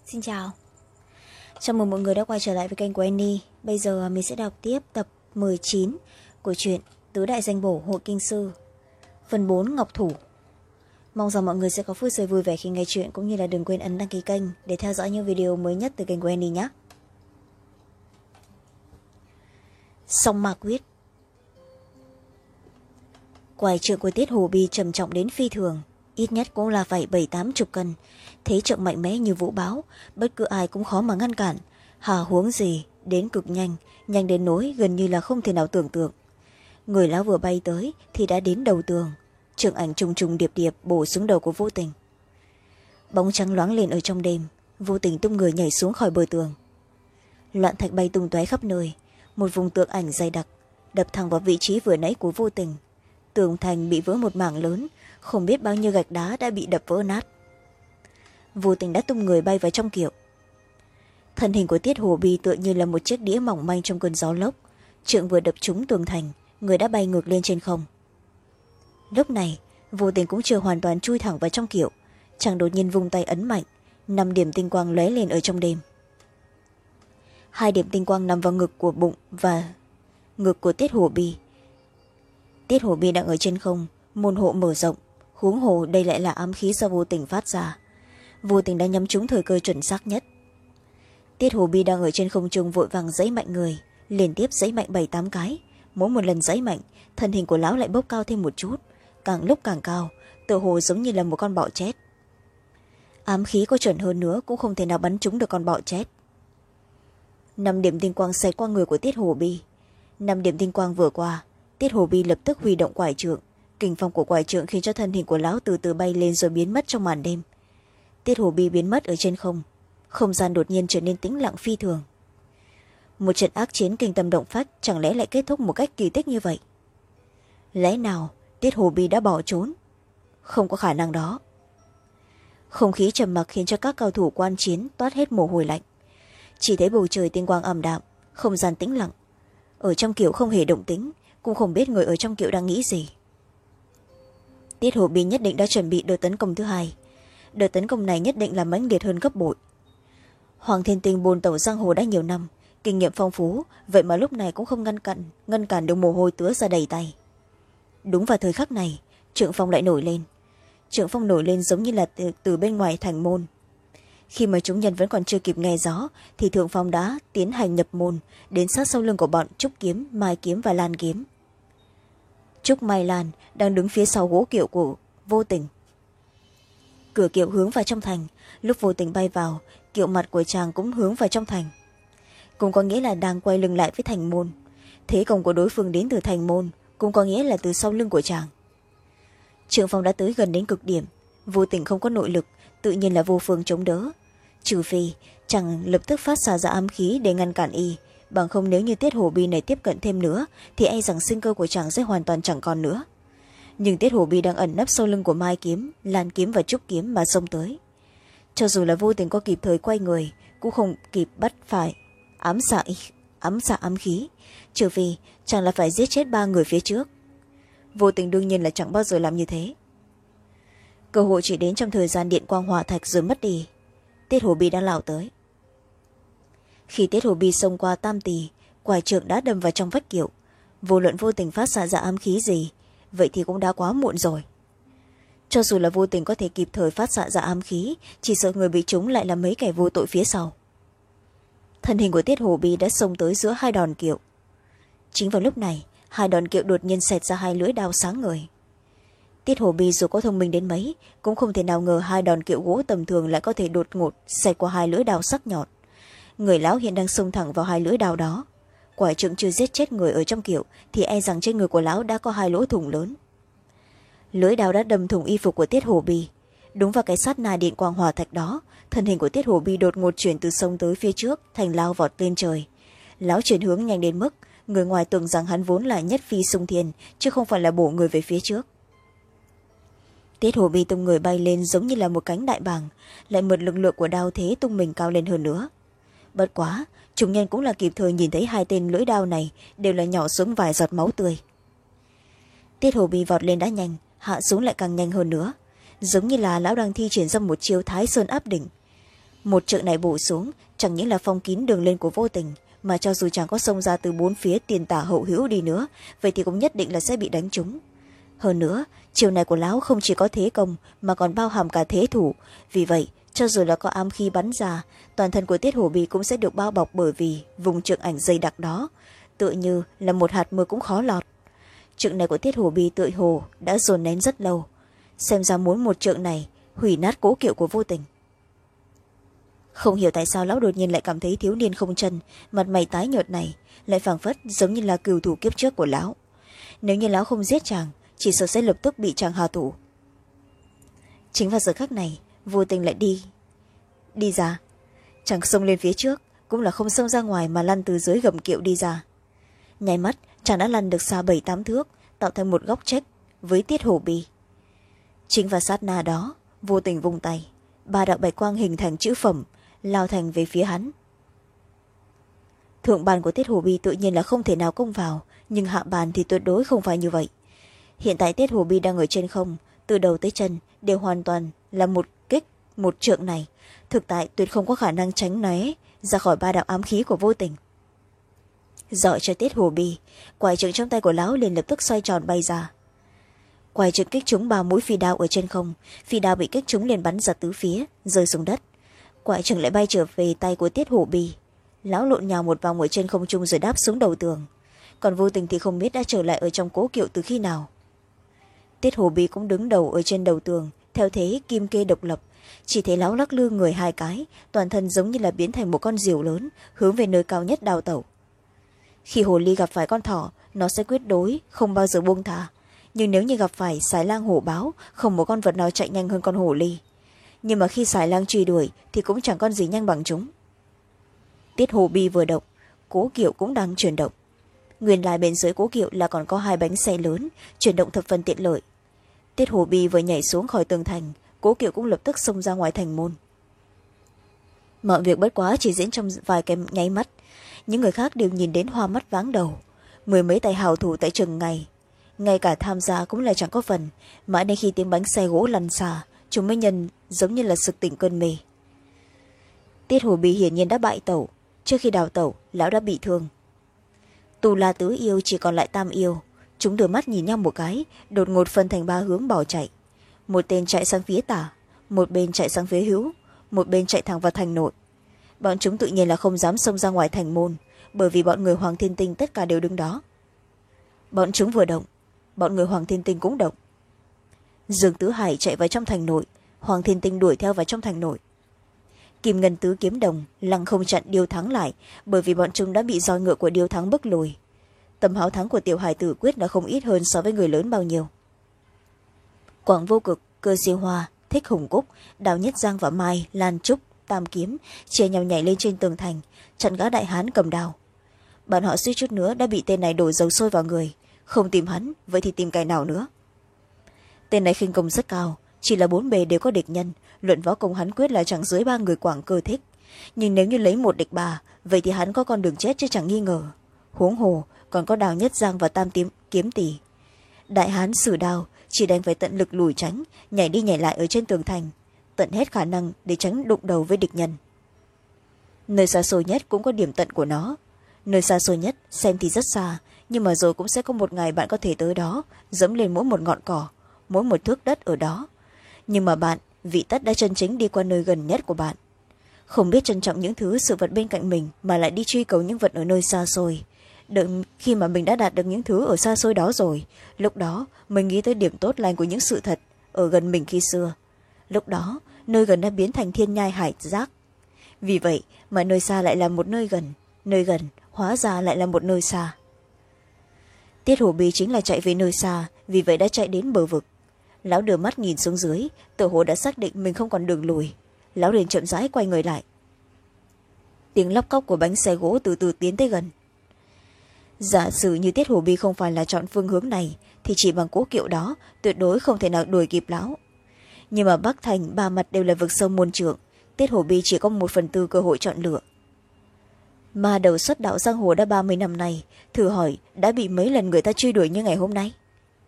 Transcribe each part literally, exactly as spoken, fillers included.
Xin chào. Chào mừng mọi người đã quay trở lại với kênh của Annie. Bây giờ mình sẽ đọc tiếp tập mười chín của truyện Tứ Đại Danh Bổ Hội Kinh Sư, phần bốn Ngọc Thủ. Mong rằng mọi người sẽ có phút giây vui vẻ khi nghe chuyện, cũng như là đừng quên ấn đăng ký kênh để theo dõi những video mới nhất từ kênh của Annie nhé. Song Ma Quyết. Quải trượng của Tiết Hồ Bi trầm trọng đến phi thường, ít nhất cũng là phải bảy tám chục cân, thế trượng mạnh mẽ như vũ bão, bất cứ ai cũng khó mà ngăn cản, hà huống gì đến cực nhanh, nhanh đến nỗi gần như là không thể nào tưởng tượng. Người lão vừa bay tới thì đã đến đầu tường, trượng ảnh trùng trùng điệp điệp bổ xuống đầu của Vô Tình. Bóng trắng loáng lên ở trong đêm, Vô Tình tung người nhảy xuống khỏi bờ tường. Loạn thạch bay tung tóe khắp nơi, một vùng tượng ảnh dày đặc đập thẳng vào vị trí vừa nãy của Vô Tình. Tường thành bị vỡ một mảng lớn, không biết bao nhiêu gạch đá đã bị đập vỡ nát. Vô Tình đã tung người bay vào trong kiệu. Thân hình của Tiết Hồ Bi tựa như là một chiếc đĩa mỏng manh trong cơn gió lốc, trượng vừa đập trúng tường thành, người đã bay ngược lên trên không. Lúc này Vô Tình cũng chưa hoàn toàn chui thẳng vào trong kiệu, chàng đột nhiên vung tay ấn mạnh, năm điểm tinh quang lóe lên ở trong đêm. Hai điểm tinh quang nằm vào ngực của bụng và ngực của Tiết Hồ Bi. Tiết Hồ Bi đang ở trên không, môn hộ mở rộng, huống hồ đây lại là ám khí do Vô Tình phát ra. Vô Tình đã nhắm trúng thời cơ chuẩn xác nhất. Tiết Hồ Bi đang ở trên không trung vội vàng giãy mạnh người, liên tiếp giãy mạnh bảy tám cái. Mỗi một lần giãy mạnh, thân hình của lão lại bốc cao thêm một chút, càng lúc càng cao, tựa hồ giống như là một con bọ chét. Ám khí có chuẩn hơn nữa cũng không thể nào bắn trúng được con bọ chét. Năm điểm tinh quang xẹt qua người của Tiết Hồ Bi. Năm điểm tinh quang vừa qua, Tiết Hồ Bi lập tức huy động quải trượng. Kình phong của quải trượng khiến cho thân hình của lão từ từ bay lên rồi biến mất trong màn đêm. Tiết Hồ Bi biến mất ở trên không, không gian đột nhiên trở nên tĩnh lặng phi thường. Một trận ác chiến kinh tâm động phách chẳng lẽ lại kết thúc một cách kỳ tích như vậy? Lẽ nào Tiết Hồ Bi đã bỏ trốn? Không có khả năng đó. Không khí trầm mặc khiến cho các cao thủ quan chiến toát hết mồ hôi lạnh. Chỉ thấy bầu trời tinh quang ảm đạm, không gian tĩnh lặng. Ở trong kiệu không hề động tĩnh, cũng không biết người ở trong kiệu đang nghĩ gì. Tiết Hồ Bi nhất định đã chuẩn bị đợt tấn công thứ hai. Đợt tấn công này nhất định là mãnh liệt hơn gấp bội. Hoàng Thiên Tinh bồn tẩu giang hồ đã nhiều năm, kinh nghiệm phong phú, vậy mà lúc này cũng không ngăn cản ngăn cản được mồ hôi tứa ra đầy tay. Đúng vào thời khắc này, trượng phong lại nổi lên. Trượng phong nổi lên giống như là từ, từ bên ngoài thành môn. Khi mà chúng nhân vẫn còn chưa kịp nghe gió thì thượng phong đã tiến hành nhập môn, đến sát sau lưng của bọn Trúc Kiếm, Mai Kiếm và Lan Kiếm. Trúc Mai Lan đang đứng phía sau gỗ kiệu của Vô Tình. Cửa kiệu hướng vào trong thành, lúc Vô Tình bay vào, kiệu mặt của chàng cũng hướng vào trong thành, cũng có nghĩa là đang quay lưng lại với thành môn. Thế công của đối phương đến từ thành môn, cũng có nghĩa là từ sau lưng của chàng. Trượng phong đã tới gần đến cực điểm, Vô Tình không có nội lực, tự nhiên là vô phương chống đỡ, trừ phi chàng lập tức phát xạ ra ám khí để ngăn cản y, bằng không nếu như Tiết Hồ Bi này tiếp cận thêm nữa thì e rằng sinh cơ của chàng sẽ hoàn toàn chẳng còn nữa. Nhưng Tiết Hồ Bi đang ẩn nấp sau lưng của Mai Kiếm, Lan Kiếm và Trúc Kiếm mà xông tới. Cho dù là Vô Tình có kịp thời quay người cũng không kịp bắt phải ám xạ ám xạ ám khí, trừ phi chàng là phải giết chết ba người phía trước. Vô Tình đương nhiên là chẳng bao giờ làm như thế. Cơ hội chỉ đến trong thời gian điện quang hỏa thạch rồi mất đi. Tiết Hồ Bi đã lao tới. Khi Tiết Hồ Bi xông qua tam tỳ, quải trượng đã đâm vào trong vách kiệu. Vô luận Vô Tình phát xạ ra ám khí gì, vậy thì cũng đã quá muộn rồi. Cho dù là Vô Tình có thể kịp thời phát xạ ra ám khí, chỉ sợ người bị trúng lại là mấy kẻ vô tội phía sau. Thân hình của Tiết Hồ Bi đã xông tới giữa hai đòn kiệu. Chính vào lúc này, hai đòn kiệu đột nhiên xẹt ra hai lưỡi đao sáng ngời. Tiết Hồ Bi dù có thông minh đến mấy cũng không thể nào ngờ hai đòn kiệu gỗ tầm thường lại có thể đột ngột xẹt qua hai lưỡi đao sắc nhọn. Người lão hiện đang xông thẳng vào hai lưỡi đao đó. Quả trượng chưa giết chết người ở trong kiệu thì e rằng trên người của lão đã có hai lỗ thủng lớn. Lưỡi đao đã đâm thủng y phục của Tiết Hồ Bi. Đúng vào cái sát na điện quang hỏa thạch đó, thân hình của Tiết Hồ Bi đột ngột chuyển từ sông tới phía trước thành lao vọt lên trời. Lão chuyển hướng nhanh đến mức người ngoài tưởng rằng hắn vốn là nhất phi xung thiên chứ không phải là bổ người về phía trước. Tiết Hồ Bi tung người bay lên giống như là một cánh đại bàng, lại mượn lực lượng của đao thế tung mình cao lên hơn nữa. Bất quá chúng nhân cũng là kịp thời nhìn thấy hai tên lưỡi đao này đều là nhỏ xuống vài giọt máu tươi. Tiết Hồ Bi vọt lên đã nhanh, hạ xuống lại càng nhanh hơn nữa, giống như là lão đang thi triển ra một chiêu Thái Sơn áp đỉnh. một trượng này bổ xuống chẳng những là phong kín đường lên của Vô Tình, mà cho dù chàng có xông ra từ bốn phía tiền tả hậu hữu đi nữa, vậy thì cũng nhất định là sẽ bị đánh trúng. Hơn nữa, chiều này của lão không chỉ có thế công mà còn bao hàm cả thế thủ, vì vậy cho dù là có ám khí bắn ra, toàn thân của Tiết Hổ Bì cũng sẽ được bao bọc bởi vì vùng trượng ảnh dày đặc đó, tựa như là một hạt mưa cũng khó lọt. Trượng này của Tiết Hổ Bì tựa hồ đã dồn nén rất lâu, xem ra muốn một trượng này hủy nát cố kiệu của Vô Tình. Không hiểu tại sao lão đột nhiên lại cảm thấy thiếu niên không chân, mặt mày tái nhợt này lại phảng phất giống như là cừu thủ kiếp trước của lão. Nếu như lão không giết chàng, chỉ sợ sẽ lập tức bị chàng hạ thủ. Chính vào giờ khắc này, Vô Tình lại đi đi ra. Chàng xông lên phía trước, cũng là không xông ra ngoài mà lăn từ dưới gầm kiệu đi ra. Nháy mắt chàng đã lăn được xa bảy tám thước, tạo thành một góc chết với Tiết Hổ Bì. Chính vào sát na đó, Vô Tình vung tay, ba đạo bạch quang hình thành chữ phẩm lao thành về phía hắn. Thượng bàn của Tiết Hổ Bì tự nhiên là không thể nào công vào, nhưng hạ bàn thì tuyệt đối không phải như vậy. Hiện tại Tiết Hổ Bì đang ở trên không, từ đầu tới chân đều hoàn toàn là một kích một trượng này, thực tại tuyệt không có khả năng tránh né ra khỏi ba đạo ám khí của Vô Tình. Dọi cho Tiết Hổ Bì, quải trượng trong tay của lão liền lập tức xoay tròn bay ra. Quải trượng kích trúng ba mũi phi đao ở trên không, phi đao bị kích trúng liền bắn ra tứ phía, rơi xuống đất. Quải trượng lại bay trở về tay của Tiết Hổ Bì, lão lộn nhào một vòng ở trên không trung rồi đáp xuống đầu tường. Còn Vô Tình thì không biết đã trở lại ở trong cố kiệu từ khi nào. Tiết Hổ Bì cũng đứng đầu ở trên đầu tường theo thế kim kê độc lập, chỉ thấy lão lắc lư người hai cái, toàn thân giống như là biến thành một con diều lớn hướng về nơi cao nhất đào tẩu. Khi hồ ly gặp phải con thỏ, nó sẽ quyết đối không bao giờ buông thả, nhưng nếu như gặp phải sải lang hổ báo, không một con vật nào chạy nhanh hơn con hổ ly. Nhưng mà khi sải lang truy đuổi thì cũng chẳng con gì nhanh bằng chúng. Tiết Hổ Bì vừa động, cố kiệu cũng đang chuyển động. Nguyên lai bên dưới cố kiệu là còn có hai bánh xe lớn, chuyển động thập phần tiện lợi. Tiết Hổ Bì vừa nhảy xuống khỏi tường thành, cố kiệu cũng lập tức xông ra ngoài thành môn. Mọi việc bất quá chỉ diễn trong vài cái nháy mắt, những người khác đều nhìn đến hoa mắt váng đầu. Mười mấy tay hào thủ tại trường ngày, ngay cả tham gia cũng là chẳng có phần, mãi đến khi tiếng bánh xe gỗ lăn xà, chúng mới nhân giống như là sực tỉnh cơn mê. Tiết Hổ Bì hiển nhiên đã bại tẩu, trước khi đào tẩu lão đã bị thương. Tù La tứ yêu chỉ còn lại tam yêu, chúng đưa mắt nhìn nhau một cái, đột ngột phân thành ba hướng bỏ chạy. Một tên chạy sang phía tả, một bên chạy sang phía hữu, một bên chạy thẳng vào thành nội. Bọn chúng tự nhiên là không dám xông ra ngoài thành môn, bởi vì bọn người Hoàng Thiên Tinh tất cả đều đứng đó. Bọn chúng vừa động, bọn người Hoàng Thiên Tinh cũng động. Dương Tứ Hải chạy vào trong thành nội, Hoàng Thiên Tinh đuổi theo vào trong thành nội. Kim Ngân Tứ Kiếm Đồng lăng không chặn Điêu Thắng lại, bởi vì bọn chúng đã bị roi ngựa của Điêu Thắng bức lùi. Tầm háo thắng của Tiểu Hải Tử Quyết đã không ít hơn so với người lớn bao nhiêu. Quảng Vô Cực, Cơ Siêu Hoa, Thích Hùng Cúc, Đào Nhất Giang và Mai, Lan Trúc, Tam Kiếm chia nhau nhảy lên trên tường thành, chặn gã đại hán cầm đao. Bọn họ suýt chút nữa đã bị tên này đổ dầu sôi vào người, không tìm hắn vậy thì tìm cái nào nữa. Tên này khinh công rất cao, chỉ là bốn bề đều có địch nhân, luận võ công hắn quyết là chẳng dưới ba người Quảng Cơ Thích, nhưng nếu như lấy một địch ba, vậy thì hắn có con đường chết chứ chẳng nghi ngờ. Huống hồ còn có Đào Nhất Giang và Tam Tím Kiếm Tỷ. Đại hán sử đao chỉ đành phải tận lực lùi tránh, nhảy đi nhảy lại ở trên tường thành, tận hết khả năng để tránh đụng đầu với địch nhân. Nơi xa xôi nhất cũng có điểm tận của nó, nơi xa xôi nhất xem thì rất xa, nhưng mà rồi cũng sẽ có một ngày bạn có thể tới đó, dẫm lên mỗi một ngọn cỏ, mỗi một thước đất ở đó. Nhưng mà bạn vị tất đã chân chính đi qua nơi gần nhất của bạn, không biết trân trọng những thứ sự vật bên cạnh mình mà lại đi truy cầu những vật ở nơi xa xôi. Đợi khi mà mình đã đạt được những thứ ở xa xôi đó rồi, lúc đó mình nghĩ tới điểm tốt lành của những sự thật ở gần mình khi xưa. Lúc đó nơi gần đã biến thành thiên nhai hải giác. Vì vậy mà nơi xa lại là một nơi gần, nơi gần hóa ra lại là một nơi xa. Tiết Hổ Bì chính là chạy về nơi xa, vì vậy đã chạy đến bờ vực. Lão đưa mắt nhìn xuống dưới, tựa hồ đã xác định mình không còn đường lùi. Lão liền chậm rãi quay người lại. Tiếng lóc cóc của bánh xe gỗ từ từ tiến tới gần. Giả sử như Tiết Hổ Bì không phải là chọn phương hướng này, thì chỉ bằng cố kiệu đó tuyệt đối không thể nào đuổi kịp lão. Nhưng mà Bắc Thành ba mặt đều là vực sâu muôn trượng, Tiết Hổ Bì chỉ có một phần tư cơ hội chọn lựa. Mà đầu xuất đạo giang hồ đã ba mươi năm nay, thử hỏi đã bị mấy lần người ta truy đuổi như ngày hôm nay.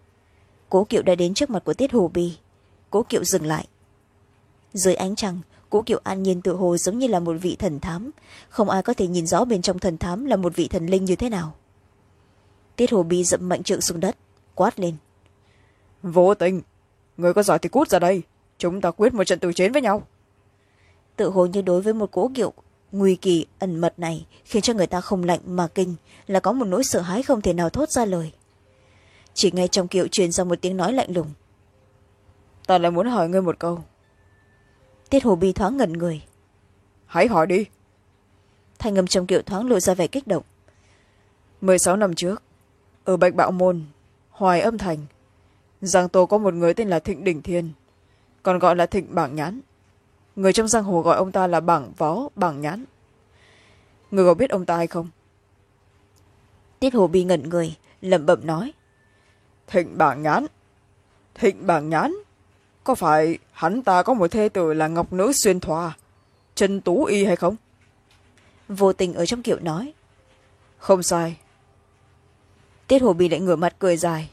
Cố kiệu đã đến trước mặt của Tiết Hổ Bì, cố kiệu dừng lại. Dưới ánh trăng, Cố Kiệu an nhiên tự hồ giống như là một vị thần thám, không ai có thể nhìn rõ bên trong thần thám là một vị thần linh như thế nào. Tiết Hồ Bi dậm mạnh trượng xuống đất, quát lên: Vô Tình, người có giỏi thì cút ra đây, chúng ta quyết một trận tử chiến với nhau. Tự hồ như đối với một Cố Kiệu nguy kỳ ẩn mật này khiến cho người ta không lạnh mà kinh, là có một nỗi sợ hãi không thể nào thốt ra lời. Chỉ ngay trong Kiệu truyền ra một tiếng nói lạnh lùng: Ta lại muốn hỏi ngươi một câu. Tiết Hồ Bi thoáng ngẩn người: Hãy hỏi đi. Thanh âm trong Kiệu thoáng lộ ra vẻ kích động. mười sáu năm trước, ở Bạch Bạo Môn, Hoài Âm Thành, Giang Tô có một người tên là Thịnh Đỉnh Thiên, còn gọi là Thịnh Bảng Nhãn. Người trong giang hồ gọi ông ta là Bảng Vó Bảng Nhãn. Người có biết ông ta hay không? Tiết Hồ Bi ngẩn người, lẩm bẩm nói: Thịnh Bảng Nhãn? Thịnh Bảng Nhãn? Có phải hắn ta có một thê tử là Ngọc Nữ Xuyên Thoa, Trần Tú Y hay không? Vô Tình ở trong Kiệu nói: Không sai. Tiết Hồ Bi lại ngửa mặt cười dài: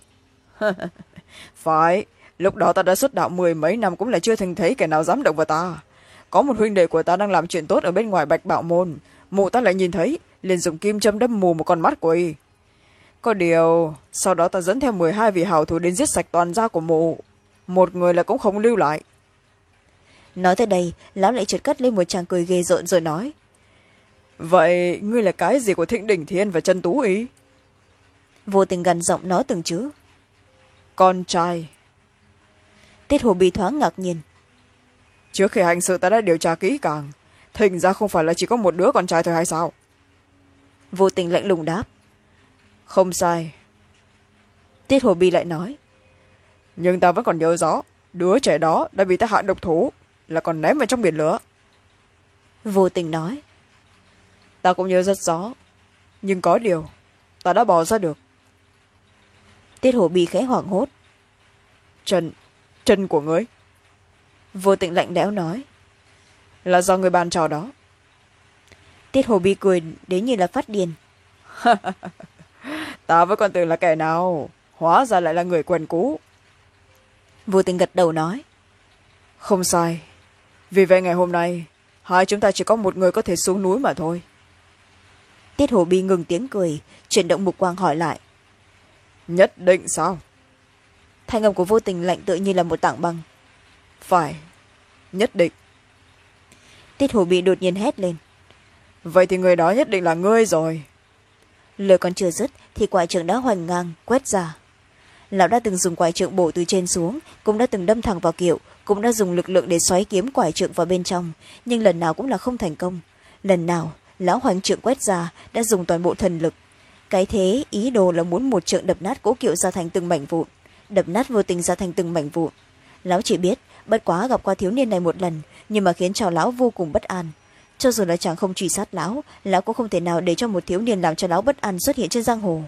Phải, lúc đó ta đã xuất đạo mười mấy năm cũng là chưa từng thấy kẻ nào dám động vào ta. Có một huynh đệ của ta đang làm chuyện tốt ở bên ngoài Bạch Bạo Môn, mụ ta lại nhìn thấy, liền dùng kim châm đâm mù một con mắt của y. Có điều sau đó ta dẫn theo mười hai vị hảo thủ đến giết sạch toàn gia của mụ, một người là cũng không lưu lại. Nói tới đây, lão lại chợt cất lên một tràng cười ghê rợn rồi nói: Vậy ngươi là cái gì của Thịnh Đỉnh Thiên và Trần Tú Y? Vô Tình gằn giọng nói từng chữ: Con trai. Tiết Hồ Bi thoáng ngạc nhiên: Trước khi hành sự ta đã điều tra kỹ càng, Thịnh ra không phải là chỉ có một đứa con trai thôi hay sao? Vô Tình lạnh lùng đáp: Không sai. Tiết Hồ Bi lại nói: Nhưng ta vẫn còn nhớ rõ, đứa trẻ đó đã bị ta hạ độc thủ, là còn ném vào trong biển lửa. Vô Tình nói: Ta cũng nhớ rất rõ, nhưng có điều ta đã bỏ ra được. Tiết Hồ Bi khẽ hoảng hốt: Chân, chân của ngươi? Vô Tình lạnh lẽo nói: Là do người bàn trò đó. Tiết Hồ Bi cười đến như là phát điên: Ta vẫn còn tưởng là kẻ nào, hóa ra lại là người quen cũ. Vô Tình gật đầu nói: Không sai, vì vậy ngày hôm nay hai chúng ta chỉ có một người có thể xuống núi mà thôi. Tiết Hồ Bi ngừng tiếng cười, chuyển động mục quang hỏi lại: Nhất định sao? Thanh âm của Vô Tình lạnh tựa như là một tảng băng: Phải, nhất định. Tiết Hồ Bi đột nhiên hét lên: Vậy thì người đó nhất định là ngươi rồi. Lời còn chưa dứt thì quải trượng đã hoành ngang quét ra. Lão đã từng dùng quải trượng bổ từ trên xuống, cũng đã từng đâm thẳng vào Kiệu, cũng đã dùng lực lượng để xoáy kiếm quải trượng vào bên trong, nhưng lần nào cũng là không thành công. Lần nào lão hoành trượng quét ra đã dùng toàn bộ thần lực. Cái thế ý đồ là muốn một trượng đập nát Cố Kiệu ra thành từng mảnh vụn, đập nát Vô Tình ra thành từng mảnh vụn. Lão chỉ biết bất quá gặp qua thiếu niên này một lần, nhưng mà khiến cho lão vô cùng bất an. Cho dù là chàng không truy sát lão, lão cũng không thể nào để cho một thiếu niên làm cho lão bất an xuất hiện trên giang hồ.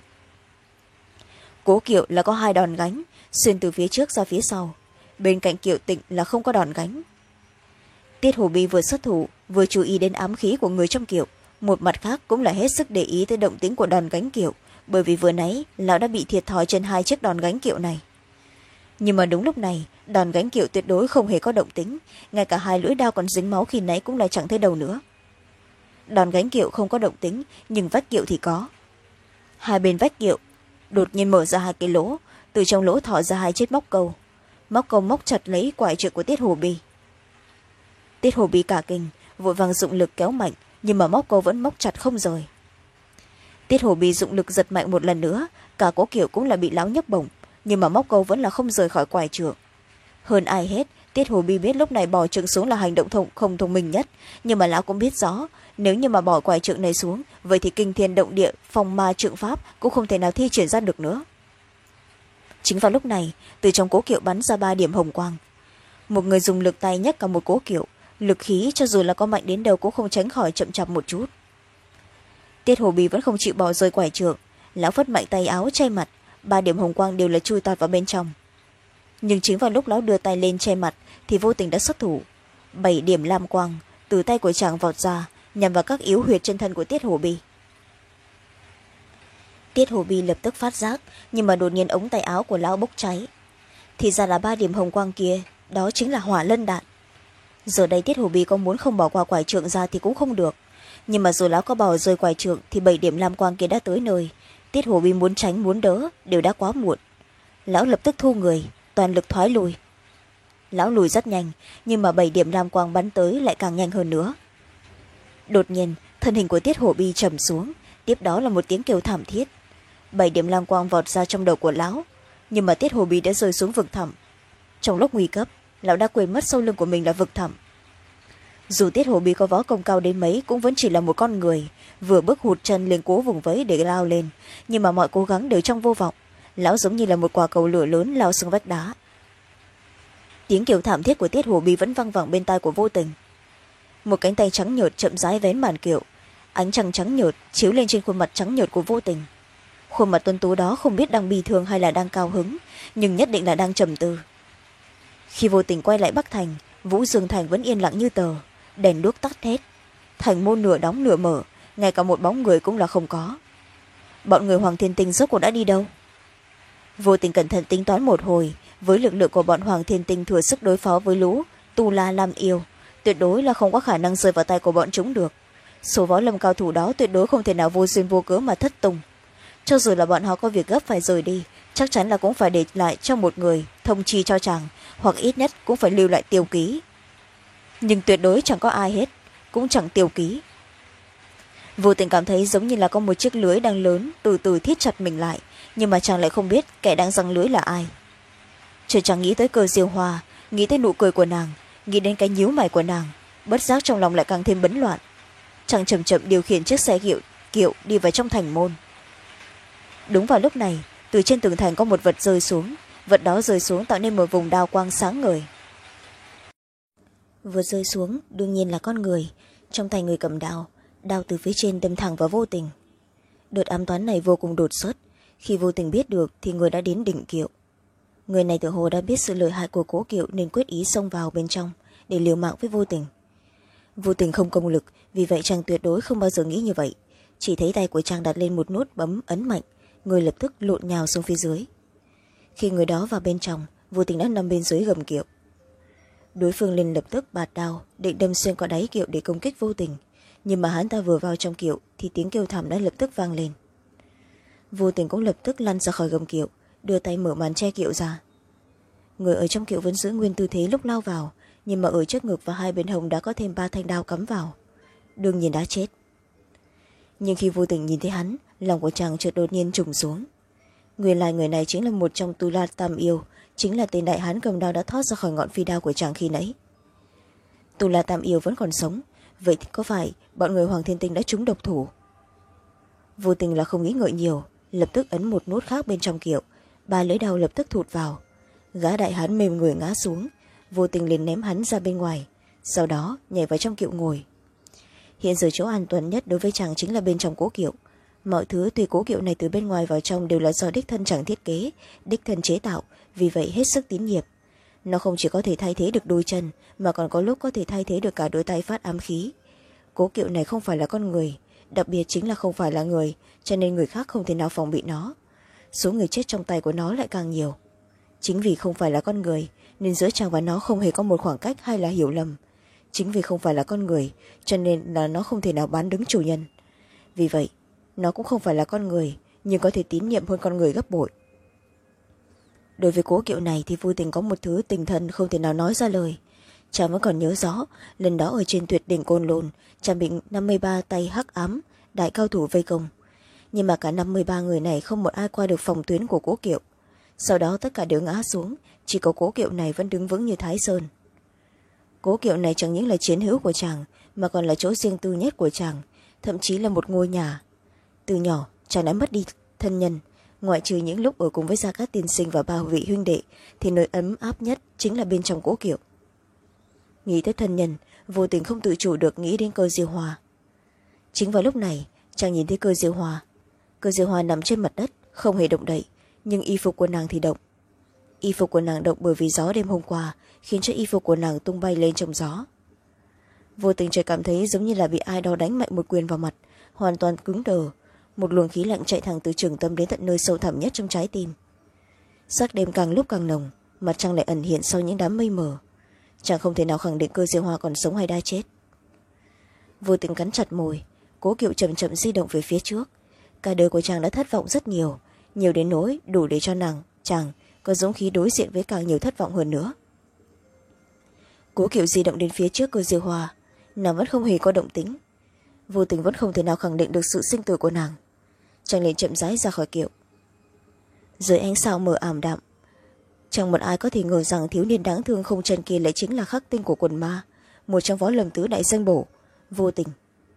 Cố Kiệu là có hai đòn gánh, xuyên từ phía trước ra phía sau, bên cạnh Kiệu Tịnh là không có đòn gánh. Tiết Hồ Bi vừa xuất thủ vừa chú ý đến ám khí của người trong Kiệu, một mặt khác cũng là hết sức để ý tới động tính của đòn gánh Kiệu, bởi vì vừa nãy lão đã bị thiệt thòi trên hai chiếc đòn gánh Kiệu này. Nhưng mà đúng lúc này, đòn gánh Kiệu tuyệt đối không hề có động tính, ngay cả hai lưỡi đao còn dính máu khi nãy cũng là chẳng thấy đâu nữa. Đòn gánh Kiệu không có động tính, nhưng vách Kiệu thì có. Hai bên vách Kiệu đột nhiên mở ra hai cái lỗ, từ trong lỗ thò ra hai chiếc móc câu. Móc câu móc chặt lấy quải trượng của Tiết Hồ Bi. Tiết Hồ Bi cả kinh, vội vàng dụng lực kéo mạnh, nhưng mà móc câu vẫn móc chặt không rời. Tiết Hồ Bi dụng lực giật mạnh một lần nữa, cả Cố Kiệu cũng là bị lão nhấc bổng, nhưng mà móc câu vẫn là không rời khỏi quải trượng. Hơn ai hết, Tiết Hồ Bi biết lúc này bỏ trượng xuống là hành động thông, không thông minh nhất, nhưng mà lão cũng biết rõ, nếu như mà bỏ quải trượng này xuống, vậy thì kinh thiên động địa, phong ma trượng pháp cũng không thể nào thi triển ra được nữa. Chính vào lúc này, từ trong Cố Kiệu bắn ra ba điểm hồng quang. Một người dùng lực tay nhấc cả một Cố Kiệu, lực khí cho dù là có mạnh đến đâu cũng không tránh khỏi chậm chạp một chút. Tiết Hồ Bi vẫn không chịu bỏ rơi quải trượng, lão phất mạnh tay áo che mặt, ba điểm hồng quang đều là chui tọt vào bên trong. Nhưng chính vào lúc lão đưa tay lên che mặt thì Vô Tình đã xuất thủ, bảy điểm lam quang từ tay của chàng vọt ra, nhằm vào các yếu huyệt trên thân của Tiết Hồ Bi. Tiết Hồ Bi lập tức phát giác, nhưng mà đột nhiên ống tay áo của lão bốc cháy. Thì ra là ba điểm hồng quang kia, đó chính là hỏa lân đạn. giờ đây Tiết Hồ Bi có muốn không bỏ qua quải trượng ra thì cũng không được, nhưng mà dù lão có bỏ rơi quải trượng thì bảy điểm lam quang kia đã tới nơi. Tiết Hồ Bi muốn tránh muốn đỡ đều đã quá muộn. Lão lập tức thu người, toàn lực thoái lùi. Lão lùi rất nhanh, nhưng mà bảy điểm lam quang bắn tới lại càng nhanh hơn nữa. Đột nhiên thân hình của Tiết Hồ Bi trầm xuống, tiếp đó là một tiếng kêu thảm thiết. Bảy điểm lam quang vọt ra trong đầu của lão, nhưng mà Tiết Hồ Bi đã rơi xuống vực thẳm. Trong lúc nguy cấp, lão đã quên mất sau lưng của mình là vực thẳm. Dù Tiết Hồ Bi có võ công cao đến mấy cũng vẫn chỉ là một con người, vừa bước hụt chân lên cố vùng vẫy để lao lên, nhưng mà mọi cố gắng đều trong vô vọng. Lão giống như là một quả cầu lửa lớn lao xuống vách đá. Tiếng kêu thảm thiết của Tiết Hồ Bi vẫn văng vẳng bên tai của Vô Tình. Một cánh tay trắng nhợt chậm rãi vén màn kiệu, ánh trăng trắng nhợt chiếu lên trên khuôn mặt trắng nhợt của Vô Tình. Khuôn mặt tuấn tú đó không biết đang bi thương hay là đang cao hứng, nhưng nhất định là đang trầm tư. Khi Vô Tình quay lại Bắc Thành, Vũ Dương Thành vẫn yên lặng như tờ, đèn đuốc tắt hết, thành môn nửa đóng nửa mở, ngay cả một bóng người cũng là không có. Bọn người Hoàng Thiên Tinh rốt cuộc đã đi đâu? Vô Tình cẩn thận tính toán một hồi, với lực lượng của bọn Hoàng Thiên Tinh thừa sức đối phó với lũ Tu La Lam Yêu, tuyệt đối là không có khả năng rơi vào tay của bọn chúng được. Số võ lâm cao thủ đó tuyệt đối không thể nào vô duyên vô cớ mà thất tung. Cho dù là bọn họ có việc gấp phải rời đi, chắc chắn là cũng phải để lại cho một người thông chi cho chàng, hoặc ít nhất cũng phải lưu lại tiêu ký. Nhưng tuyệt đối chẳng có ai hết, cũng chẳng tiêu ký. Vô Tình cảm thấy giống như là có một chiếc lưới đang lớn từ từ thiết chặt mình lại, nhưng mà chàng lại không biết kẻ đang giăng lưới là ai. Chờ chàng nghĩ tới Cơ Diêu Hoa, nghĩ tới nụ cười của nàng, nghĩ đến cái nhíu mày của nàng, bất giác trong lòng lại càng thêm bấn loạn. Chàng chậm chậm điều khiển chiếc xe kiệu, kiệu đi vào trong thành môn. Đúng vào lúc này, từ trên tường thành có một vật rơi xuống, vật đó rơi xuống tạo nên một vùng đao quang sáng ngời. Vừa rơi xuống đương nhiên là con người, trong tay người cầm đao, đao từ phía trên đâm thẳng vào Vô Tình. Đợt ám toán này vô cùng đột xuất, khi Vô Tình biết được thì người đã đến đỉnh kiệu. Người này tự hồ đã biết sự lợi hại của cố kiệu nên quyết ý xông vào bên trong để liều mạng với Vô Tình. Vô Tình không công lực, vì vậy chàng tuyệt đối không bao giờ nghĩ như vậy, chỉ thấy tay của chàng đặt lên một nút bấm ấn mạnh, người lập tức lộn nhào xuống phía dưới. Khi người đó vào bên trong, Vô Tình đã nằm bên dưới gầm kiệu. Đối phương liền lập tức bạt đao định đâm xuyên qua đáy kiệu để công kích Vô Tình, nhưng mà hắn ta vừa vào trong kiệu thì tiếng kêu thảm đã lập tức vang lên. Vô Tình cũng lập tức lăn ra khỏi gầm kiệu, đưa tay mở màn che kiệu ra. Người ở trong kiệu vẫn giữ nguyên tư thế lúc lao vào, nhưng mà ở trước ngực và hai bên hông đã có thêm ba thanh đao cắm vào, đương nhiên đã chết. Nhưng khi Vô Tình nhìn thấy hắn, lòng của chàng chợt đột nhiên trùng xuống. Nguyên lai người này chính là một trong Tu La Tam Yêu, chính là tên đại hán cầm đao đã thoát ra khỏi ngọn phi đao của chàng khi nãy. Tu La Tam Yêu vẫn còn sống, vậy thì có phải bọn người Hoàng Thiên Tinh đã trúng độc thủ? Vô Tình là không nghĩ ngợi nhiều, lập tức ấn một nút khác bên trong kiệu, ba lưỡi đao lập tức thụt vào. Gã đại hán mềm người ngã xuống, Vô Tình liền ném hắn ra bên ngoài, sau đó nhảy vào trong kiệu ngồi. Hiện giờ chỗ an toàn nhất đối với chàng chính là bên trong cố kiệu. Mọi thứ tùy cố kiệu này từ bên ngoài vào trong đều là do đích thân chàng thiết kế, đích thân chế tạo, vì vậy hết sức tín nhiệm. Nó không chỉ có thể thay thế được đôi chân, mà còn có lúc có thể thay thế được cả đôi tay phát ám khí. Cố kiệu này không phải là con người, đặc biệt chính là không phải là người, cho nên người khác không thể nào phòng bị nó. Số người chết trong tay của nó lại càng nhiều. Chính vì không phải là con người, nên giữa chàng và nó không hề có một khoảng cách hay là hiểu lầm. Chính vì không phải là con người, cho nên là nó không thể nào bán đứng chủ nhân. Vì vậy, nó cũng không phải là con người, nhưng có thể tín nhiệm hơn con người gấp bội. Đối với cố kiệu này thì Vô Tình có một thứ tình thân không thể nào nói ra lời. Chàng vẫn còn nhớ rõ, lần đó ở trên tuyệt đỉnh Côn Lôn, chàng bị năm mươi ba tay hắc ám, đại cao thủ vây công. Nhưng mà cả năm mươi ba người này không một ai qua được phòng tuyến của cố kiệu. Sau đó tất cả đều ngã xuống, chỉ có cố kiệu này vẫn đứng vững như Thái Sơn. Cố kiệu này chẳng những là chiến hữu của chàng, mà còn là chỗ riêng tư nhất của chàng, thậm chí là một ngôi nhà. Từ nhỏ, chàng đã mất đi thân nhân, ngoại trừ những lúc ở cùng với Gia Cát Tiên Sinh và ba vị huynh đệ, thì nơi ấm áp nhất chính là bên trong cố kiệu. Nghĩ tới thân nhân, Vô Tình không tự chủ được nghĩ đến Cơ Diêu Hoa. Chính vào lúc này, chàng nhìn thấy Cơ Diêu Hoa. Cơ Diêu Hoa nằm trên mặt đất, không hề động đậy, nhưng y phục của nàng thì động. Y phục của nàng động bởi vì gió đêm hôm qua, khiến cho y phục của nàng tung bay lên trong gió. Vô Tình chợt cảm thấy giống như là bị ai đó đánh mạnh một quyền vào mặt, hoàn toàn cứng đờ. Một luồng khí lạnh chạy thẳng từ trường tâm đến tận nơi sâu thẳm nhất trong trái tim. Sắc đêm càng lúc càng nồng, mặt trăng lại ẩn hiện sau những đám mây mờ. chàng không thể nào khẳng định Cơ Diêu Hoa còn sống hay đã chết. Vô Tình cắn chặt môi, Cố Kiệu chậm chậm di động về phía trước. Cả đời của chàng đã thất vọng rất nhiều, nhiều đến nỗi đủ để cho nàng chàng có dũng khí đối diện với càng nhiều thất vọng hơn nữa. Cố Kiệu di động đến phía trước Cơ Diêu Hoa, nàng vẫn không hề có động tĩnh. Vô Tình vẫn không thể nào khẳng định được sự sinh tử của nàng. Chàng liền chậm rãi ra khỏi kiệu. Dưới ánh sao mờ ảm đạm, chẳng một ai có thể ngờ rằng thiếu niên đáng thương không chân kia lại chính là khắc tinh của quần ma, một trong võ lâm tứ đại danh bổ, Vô Tình.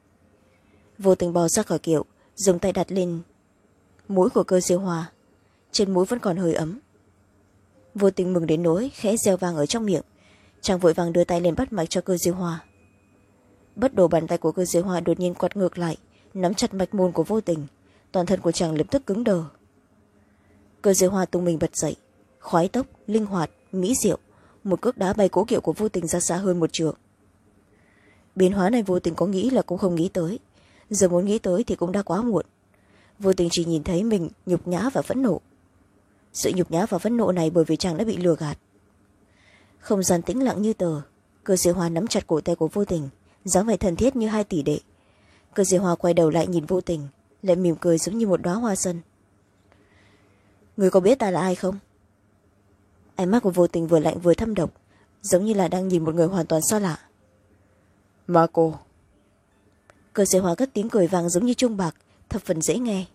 Vô Tình bò ra khỏi kiệu, dùng tay đặt lên mũi của Cơ Diêu Hoa. Trên mũi vẫn còn hơi ấm. Vô Tình mừng đến nỗi khẽ reo vang ở trong miệng. Chàng vội vàng đưa tay lên bắt mạch cho Cơ Diêu Hoa. Bất đồ bàn tay của Cơ Diêu Hoa đột nhiên quạt ngược lại, nắm chặt mạch môn của Vô Tình. Toàn thân của chàng lập tức cứng đờ. Cơ Diêu Hoa tung mình bật dậy, khoái tốc, linh hoạt, mỹ diệu, một cước đá bay Cố Kiệu của Vô Tình ra xa hơn một trượng. Biến hóa này Vô Tình có nghĩ là cũng không nghĩ tới, giờ muốn nghĩ tới thì cũng đã quá muộn. Vô Tình chỉ nhìn thấy mình nhục nhã và phẫn nộ. Sự nhục nhã và phẫn nộ này bởi vì chàng đã bị lừa gạt. Không gian tĩnh lặng như tờ, Cơ Diêu Hoa nắm chặt cổ tay của Vô Tình, dáng vẻ thân thiết như hai tỷ đệ. Cơ Diêu Hoa quay đầu lại nhìn Vô Tình, lại mỉm cười giống như một đóa hoa xuân. Người có biết ta là ai không? Ánh mắt của Vô Tình vừa lạnh vừa thâm độc, giống như là đang nhìn một người hoàn toàn xa lạ. Mà cô. Cơ Diêu Hoa cất tiếng cười vang giống như chuông bạc, thập phần dễ nghe.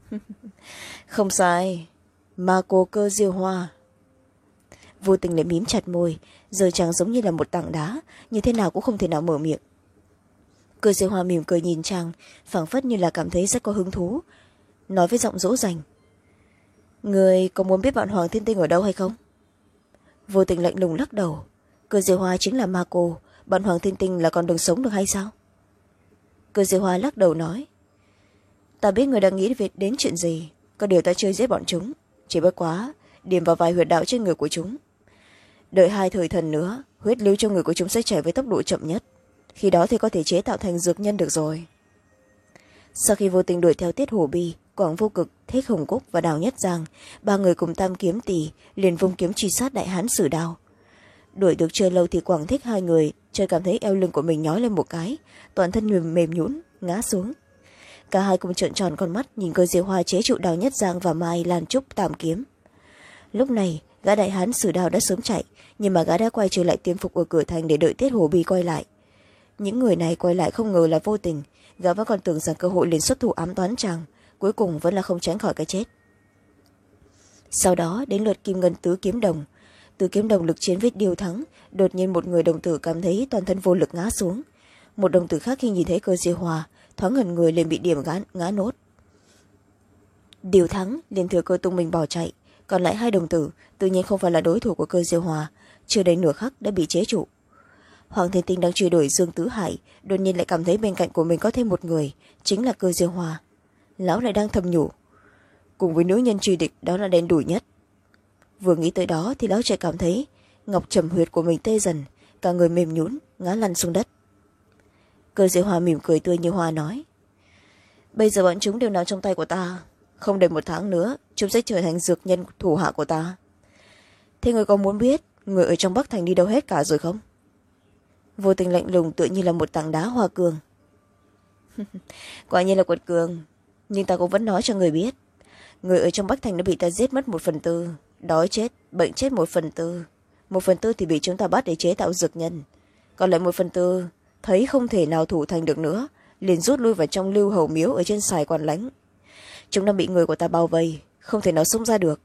Không sai, mà cô Cơ Diêu Hoa. Vô Tình lại mím chặt môi, giờ chàng giống như là một tảng đá, như thế nào cũng không thể nào mở miệng. Cơ Diêu Hoa mỉm cười nhìn chàng, phảng phất như là cảm thấy rất có hứng thú, nói với giọng dỗ dành. Người có muốn biết bọn Hoàng Thiên Tinh ở đâu hay không? Vô Tình lạnh lùng lắc đầu. Cơ Diêu Hoa chính là ma cô, bọn Hoàng Thiên Tinh là còn đường sống được hay sao? Cơ Diêu Hoa lắc đầu nói. Ta biết người đang nghĩ đến chuyện gì, có điều ta chưa giết bọn chúng, chỉ bất quá điểm vào vài huyệt đạo trên người của chúng. Đợi hai thời thần nữa, huyết lưu trong người của chúng sẽ chảy với tốc độ chậm nhất, khi đó thì có thể chế tạo thành dược nhân được rồi. Sau khi Vô Tình đuổi theo Tiết Hổ Bi, Quảng Vô Cực, Thích Hồng Cúc và Đào Nhất Giang, ba người cùng Tam Kiếm Tỷ liền vung kiếm truy sát Đại Hán Sử Đao. Đuổi được chưa lâu thì Quảng Thích hai người chợt cảm thấy eo lưng của mình nhói lên một cái, toàn thân mềm, mềm nhũn ngã xuống. Cả hai cùng trợn tròn con mắt nhìn Cơ Diêu Hoa chế trụ Đào Nhất Giang và Mai Lan Trúc Tam Kiếm. Lúc này gã Đại Hán Sử Đao đã sớm chạy, nhưng mà gã đã quay trở lại tiêm phục ở cửa thành để đợi Tiết Hổ Bi quay lại. Những người này quay lại không ngờ là Vô Tình, gã vẫn còn tưởng rằng cơ hội liền xuất thủ ám toán chàng, cuối cùng vẫn là không tránh khỏi cái chết. Sau đó đến lượt Kim Ngân Tứ Kiếm Đồng. Tứ Kiếm Đồng lực chiến với Điêu Thắng, đột nhiên một người đồng tử cảm thấy toàn thân vô lực ngã xuống. Một đồng tử khác khi nhìn thấy Cơ Diêu Hoa, thoáng ngẩn người liền bị điểm ngã, ngã nốt. Điêu Thắng liền thừa cơ tung mình bỏ chạy, còn lại hai đồng tử tự nhiên không phải là đối thủ của Cơ Diêu Hoa, chưa đầy nửa khắc đã bị chế trụ. Hoàng Thiên Tinh đang truy đuổi Dương Tứ Hải, đột nhiên lại cảm thấy bên cạnh của mình có thêm một người, chính là Cơ Diêu Hoa. Lão lại đang thầm nhủ, cùng với nữ nhân truy địch đó là đen đủi nhất. Vừa nghĩ tới đó thì lão chợt cảm thấy ngọc trầm huyệt của mình tê dần, cả người mềm nhũn ngã lăn xuống đất. Cơ Diêu Hoa mỉm cười tươi như hoa nói, bây giờ bọn chúng đều nằm trong tay của ta, không đầy một tháng nữa chúng sẽ trở thành dược nhân thủ hạ của ta. Thế người có muốn biết người ở trong Bắc Thành đi đâu hết cả rồi không? Vô Tình lạnh lùng tựa như là một tảng đá hoa cương. Quả nhiên là quật cường, nhưng ta cũng vẫn nói cho người biết, người ở trong Bắc Thành đã bị ta giết mất một phần tư, đói chết, bệnh chết một phần tư, một phần tư thì bị chúng ta bắt để chế tạo dược nhân, còn lại một phần tư thấy không thể nào thủ thành được nữa, liền rút lui vào trong Lưu Hầu Miếu ở trên Sài Quản Lánh. Chúng đang bị người của ta bao vây, không thể nào xông ra được.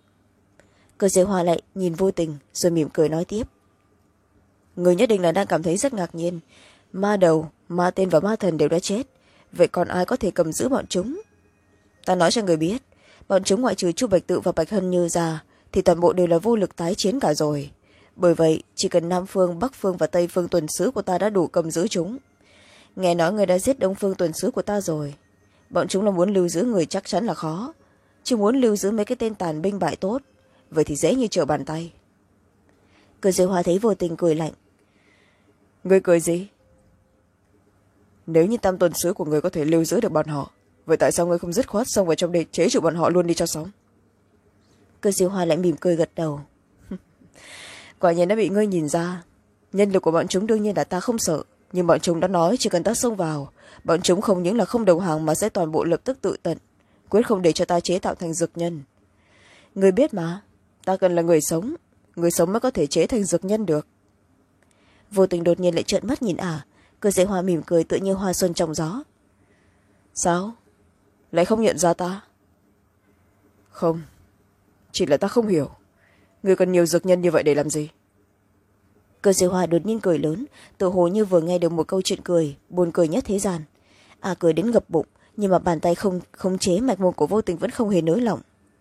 Cơ Diêu Hoa lại nhìn Vô Tình rồi mỉm cười nói tiếp, người nhất định là đang cảm thấy rất ngạc nhiên, ma đầu, ma tên và ma thần đều đã chết, vậy còn ai có thể cầm giữ bọn chúng? Ta nói cho người biết, bọn chúng ngoại trừ Chu Bạch Tự và Bạch Hân Như ra thì toàn bộ đều là vô lực tái chiến cả rồi. Bởi vậy chỉ cần Nam Phương, Bắc Phương và Tây Phương tuần sứ của ta đã đủ cầm giữ chúng. Nghe nói người đã giết Đông Phương tuần sứ của ta rồi, bọn chúng là muốn lưu giữ người chắc chắn là khó, chứ muốn lưu giữ mấy cái tên tàn binh bại tốt vậy thì dễ như trở bàn tay. Cơ Diêu Hoa thấy Vô Tình cười lạnh, người cười gì? Nếu như tam tuần sứ của người có thể lưu giữ được bọn họ, vậy tại sao người không dứt khoát xông vào trong để chế trụ bọn họ luôn đi cho xong? Cơ Diêu Hoa lại mỉm cười gật đầu. Quả nhiên đã bị ngươi nhìn ra, nhân lực của bọn chúng đương nhiên là ta không sợ, nhưng bọn chúng đã nói chỉ cần ta xông vào, bọn chúng không những là không đầu hàng mà sẽ toàn bộ lập tức tự tận, quyết không để cho ta chế tạo thành dược nhân. Người biết mà, ta cần là người sống, người sống mới có thể chế thành dược nhân được. Vô Tình đột nhiên lại trợn mắt nhìn ả, Cơ Dễ Hoa mỉm cười tự như hoa xuân trong gió. Sao lại không nhận ra ta? Không, chỉ là ta không hiểu, người cần nhiều dược nhân như vậy để làm gì? Cơ Dễ Hoa đột nhiên cười lớn, tự hồ như vừa nghe được một câu chuyện cười buồn cười nhất thế gian. À cười đến ngập bụng, nhưng mà bàn tay không khống chế mạch môn của Vô Tình vẫn không hề nới lỏng.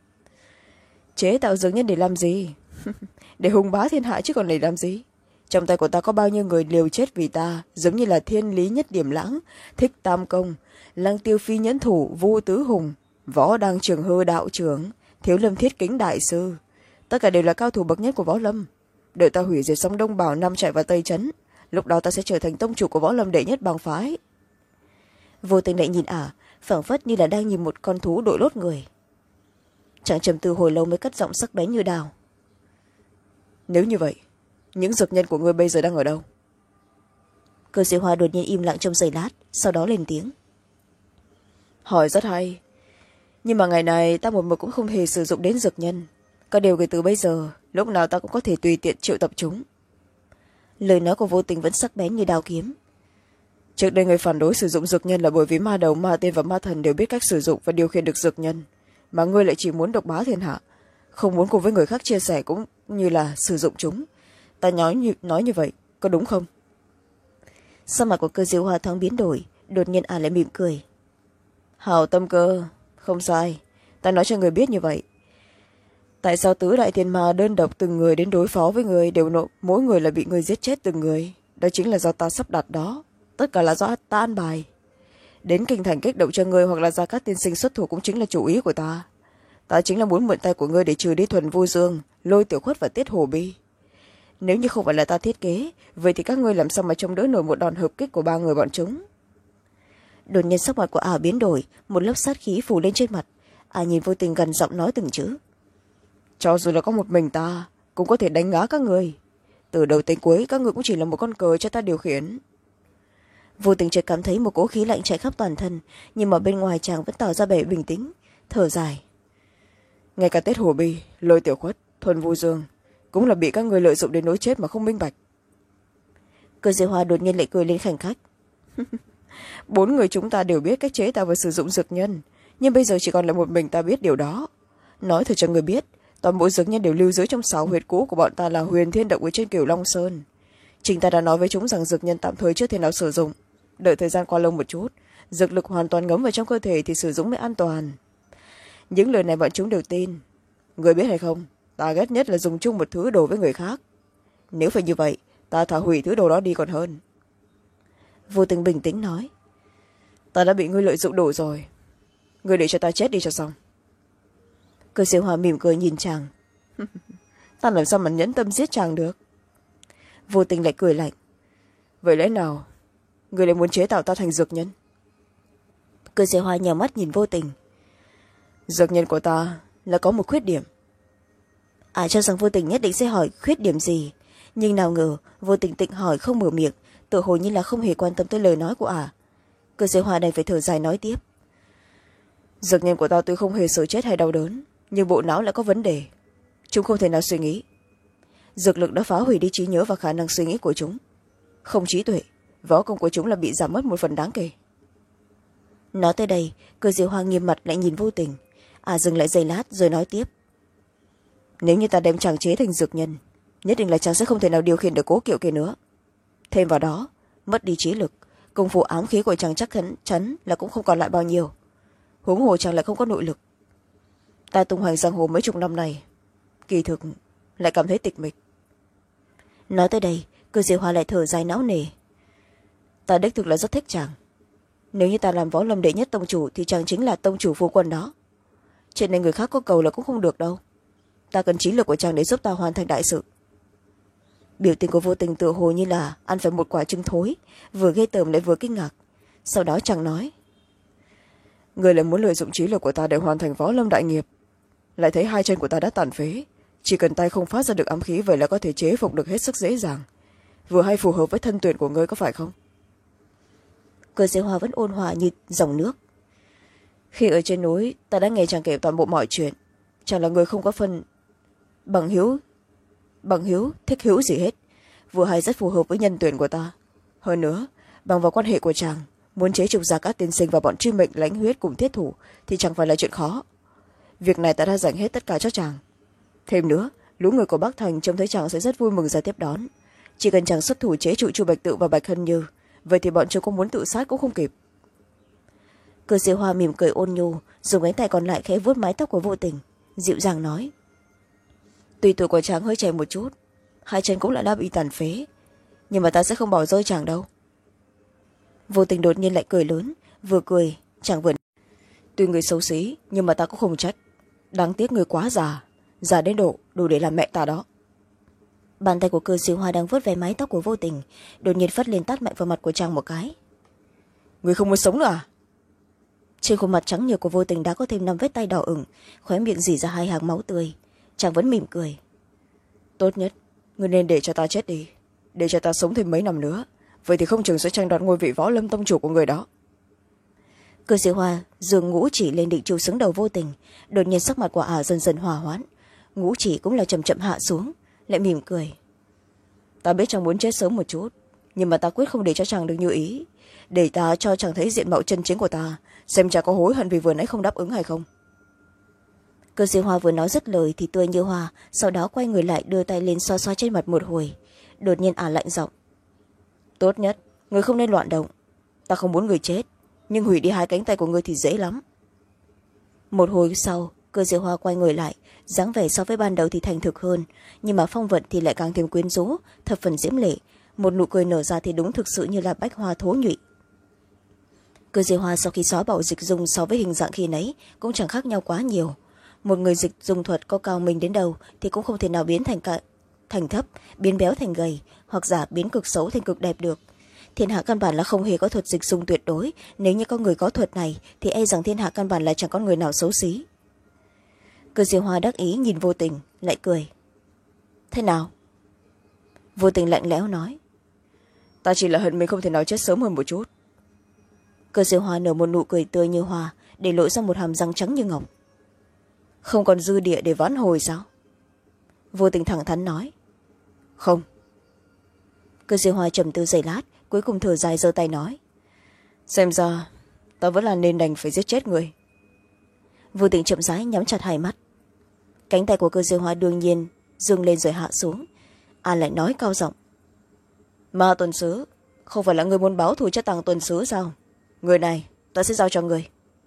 Chế tạo dược nhân để làm gì? Để hùng bá thiên hạ chứ còn để làm gì? Trong tay của ta có bao nhiêu người liều chết vì ta, giống như là Thiên Lý Nhất Điểm Lãng, Thích Tam Công, Lăng Tiêu Phi Nhẫn Thủ, Vu Tứ Hùng, Võ Đăng Trường Hư đạo trưởng, Thiếu Lâm Thiết Kính đại sư, tất cả đều là cao thủ bậc nhất của võ lâm. Đợi ta hủy diệt xong Đông Bảo, Nam chạy vào Tây Trấn, lúc đó ta sẽ trở thành tông chủ của võ lâm đệ nhất bang phái. Vô Tình lại nhìn ả, phảng phất như là đang nhìn một con thú đội lốt người. Chàng trầm tư hồi lâu mới cất giọng sắc bén như đào. Nếu như vậy, những dược nhân của ngươi bây giờ đang ở đâu? Cơ Dễ Hoa đột nhiên im lặng trong giây lát, sau đó lên tiếng. Hỏi rất hay, nhưng mà ngày này ta một mực cũng không hề sử dụng đến dược nhân, các điều kể từ bây giờ lúc nào ta cũng có thể tùy tiện triệu tập chúng. Lời nói của Vô Tình vẫn sắc bén như đao kiếm. Trước đây người phản đối sử dụng dược nhân là bởi vì ma đầu, ma tiên và ma thần đều biết cách sử dụng và điều khiển được dược nhân, mà ngươi lại chỉ muốn độc bá thiên hạ, không muốn cùng với người khác chia sẻ cũng như là sử dụng chúng. Ta nói như, nói như vậy có đúng không? Sắc mặt của Cơ Dễ Hoa thoáng biến đổi, đột nhiên ả lại mỉm cười. Hảo tâm Cơ, không sai, ta nói cho người biết như vậy. Tại sao tứ đại thiên ma đơn độc từng người đến đối phó với người đều nộ, mỗi người là bị người giết chết từng người? Đó chính là do ta sắp đặt đó, tất cả là do ta an bài. Đến kinh thành kích động cho người hoặc là Gia Cát tiên sinh xuất thủ cũng chính là chủ ý của ta. Ta chính là muốn mượn tay của ngươi để trừ đi Thuần Vu Dương, Lôi Tiểu Khuất và Tiết Hồ Bi. Nếu như không phải là ta thiết kế, vậy thì các ngươi làm sao mà chống đỡ nổi một đòn hợp kích của ba người bọn chúng? Đột nhiên sắc mặt của ả biến đổi, một lớp sát khí phủ lên trên mặt. Ả nhìn Vô Tình gần giọng nói từng chữ. Cho dù là có một mình ta cũng có thể đánh ngã các người, từ đầu tới cuối các người cũng chỉ là một con cờ cho ta điều khiển. Vô Tình chợt cảm thấy một cỗ khí lạnh chạy khắp toàn thân, nhưng mà bên ngoài chàng vẫn tỏ ra vẻ bình tĩnh, thở dài. Ngay cả Tiết Hồ Bi, Lôi Tiểu Khuất, Thuần Vu Dương cũng là bị các người lợi dụng đến nỗi chết mà không minh bạch. Cơ Dễ Hoa đột nhiên lại cười lên khành khách. Bốn người chúng ta đều biết cách chế tạo và sử dụng dược nhân, nhưng bây giờ chỉ còn là một mình ta biết điều đó. Nói thật cho người biết, toàn bộ dược nhân đều lưu giữ trong sáu huyệt cũ của bọn ta là Huyền Thiên Động ở trên Cửu Long Sơn. Chính ta đã nói với chúng rằng dược nhân tạm thời chưa thể nào sử dụng, đợi thời gian qua lâu một chút, dược lực hoàn toàn ngấm vào trong cơ thể thì sử dụng mới an toàn. Những lời này bọn chúng đều tin. Người biết hay không, ta ghét nhất là dùng chung một thứ đồ với người khác. Nếu phải như vậy, ta thả hủy thứ đồ đó đi còn hơn. Vô Tình bình tĩnh nói. Ta đã bị ngươi lợi dụng đủ rồi, ngươi để cho ta chết đi cho xong. Cơ Dễ Hoa mỉm cười nhìn chàng. Ta làm sao mà nhẫn tâm giết chàng được? Vô Tình lại cười lạnh. Vậy lẽ nào ngươi lại muốn chế tạo ta thành dược nhân? Cơ Dễ Hoa nhào mắt nhìn Vô Tình. Dược nhân của ta là có một khuyết điểm. À cho rằng Vô Tình nhất định sẽ hỏi khuyết điểm gì, nhưng nào ngờ Vô Tình tịnh hỏi không mở miệng, tự hồ như là không hề quan tâm tới lời nói của ả. À. Cơ Dễ Hoa đành phải thở dài nói tiếp. Dược nhân của ta tuy không hề sợ chết hay đau đớn, nhưng bộ não lại có vấn đề, chúng không thể nào suy nghĩ. Dược lực đã phá hủy đi trí nhớ và khả năng suy nghĩ của chúng, không trí tuệ, võ công của chúng là bị giảm mất một phần đáng kể. Nói tới đây, Cơ Dễ Hoa nghiêm mặt lại nhìn Vô Tình. À dừng lại giây lát rồi nói tiếp. Nếu như ta đem chàng chế thành dược nhân, nhất định là chàng sẽ không thể nào điều khiển được cố kiệu kia nữa. Thêm vào đó, mất đi trí lực, công phu ám khí của chàng chắc chắn là cũng không còn lại bao nhiêu, huống hồ chàng lại không có nội lực. Ta tung hoành giang hồ mấy chục năm này, kỳ thực lại cảm thấy tịch mịch. Nói tới đây, Cơ Dễ Hoa lại thở dài não nề. Ta đích thực là rất thích chàng, nếu như ta làm võ lâm đệ nhất tông chủ thì chàng chính là tông chủ phu quân đó. Chuyện này người khác có cầu là cũng không được đâu, ta cần trí lực của chàng để giúp ta hoàn thành đại sự. Biểu tình của Vô Tình tựa hồ như là ăn phải một quả trứng thối, vừa ghê tởm lại vừa kinh ngạc. Sau đó chàng nói. Người lại muốn lợi dụng trí lực của ta để hoàn thành võ lâm đại nghiệp, lại thấy hai chân của ta đã tàn phế, chỉ cần tay không phát ra được ám khí vậy là có thể chế phục được hết sức dễ dàng. vừa hay phù hợp với thân tuyển của ngươi, có phải không? Cơ Diêu Hoa vẫn ôn hòa như dòng nước. Khi ở trên núi ta đã nghe chàng kể toàn bộ mọi chuyện, chàng là người không có phân bằng hiếu bằng hiếu thích hữu gì hết, vừa hay rất phù hợp với nhân tuyển của ta. Hơn nữa, bằng vào quan hệ của chàng, muốn chế trục ra các tiên sinh và bọn truy mệnh lãnh huyết cùng thiết thủ thì chẳng phải là chuyện khó. Việc này ta đã dành hết tất cả cho chàng. Thêm nữa, lũ người của Bắc Thành trông thấy chàng sẽ rất vui mừng ra tiếp đón. Chỉ cần chàng xuất thủ chế trụ Chu Bạch Tự và Bạch Hân Như, vậy thì bọn chúng có muốn tự sát cũng không kịp. Cơ Diêu Hoa mỉm cười ôn nhu, dùng cánh tay còn lại khẽ vuốt mái tóc của Vô Tình, dịu dàng nói: tuy tuổi của chàng hơi trẻ một chút, hai chân cũng đã bị tàn phế, nhưng mà ta sẽ không bỏ rơi chàng đâu. Vô Tình đột nhiên lại cười lớn, vừa cười chàng vừa: tuy người xấu xí nhưng mà ta cũng không trách, đáng tiếc người quá già, già đến độ đủ để làm mẹ ta đó. Bàn tay của Cơ Diêu Hoa đang vuốt ve mái tóc của Vô Tình, đột nhiên phất lên tát mạnh vào mặt của chàng một cái. Người không muốn sống nữa à? Trên khuôn mặt trắng nhợt của Vô Tình đã có thêm năm vết tay đỏ ửng, khóe miệng rỉ ra hai hàng máu tươi. Chàng vẫn mỉm cười: tốt nhất người nên để cho ta chết đi, để cho ta sống thêm mấy năm nữa, vậy thì không chừng sẽ tranh đoạt ngôi vị võ lâm tông chủ của người đó. Cơ Diêu Hoa giương ngũ chỉ lên định trụ xứng đầu Vô Tình, đột nhiên sắc mặt của ả dần dần hòa hoãn, ngũ chỉ cũng là chậm chậm hạ xuống, lại mỉm cười: ta biết chàng muốn chết sớm một chút, nhưng mà ta quyết không để cho chàng được như ý, để ta cho chàng thấy diện mạo chân chính của ta, xem chàng có hối hận vì vừa nãy không đáp ứng hay không. Cơ Diêu Hoa vừa nói dứt lời thì tươi như hoa, sau đó quay người lại đưa tay lên xoa xoa trên mặt một hồi, đột nhiên ả lạnh giọng: tốt nhất người không nên loạn động, ta không muốn người chết, nhưng hủy đi hai cánh tay của người thì dễ lắm. Một hồi sau, Cơ Diêu Hoa quay người lại, dáng vẻ so với ban đầu thì thành thực hơn, nhưng mà phong vận thì lại càng thêm quyến rũ, thập phần diễm lệ, một nụ cười nở ra thì đúng thực sự như là bách hoa thố nhụy. Cơ Diêu Hoa sau khi xóa bỏ dịch dung so với hình dạng khi nấy cũng chẳng khác nhau quá nhiều. Một người dịch dung thuật có cao mình đến đâu thì cũng không thể nào biến thành cả, thành thấp, biến béo thành gầy, hoặc giả biến cực xấu thành cực đẹp được. Thiên hạ căn bản là không hề có thuật dịch dung tuyệt đối, nếu như có người có thuật này thì e rằng thiên hạ căn bản là chẳng có người nào xấu xí. Cơ Diêu Hoa đắc ý nhìn Vô Tình, lại cười: thế nào? Vô Tình lạnh lẽo nói: ta chỉ là hận mình không thể nào chết sớm hơn một chút. Cơ Diêu Hoa nở một nụ cười tươi như hoa, để lộ ra một hàm răng trắng như ngọc. không còn dư địa để vãn hồi sao? Vô Tình thẳng thắn nói: không. Cơ Diêu Hoa trầm tư giây lát, cuối cùng thở dài giơ tay nói: xem ra ta vẫn là nên đành phải giết chết người. Vô Tình chậm rãi nhắm chặt hai mắt, cánh tay của Cơ Diêu Hoa đương nhiên dương lên rồi hạ xuống. An lại nói cao giọng: Ma Tuần Sứ, không phải là người muốn báo thù cho Tàng Tuần Sứ sao? Người này ta sẽ giao cho người.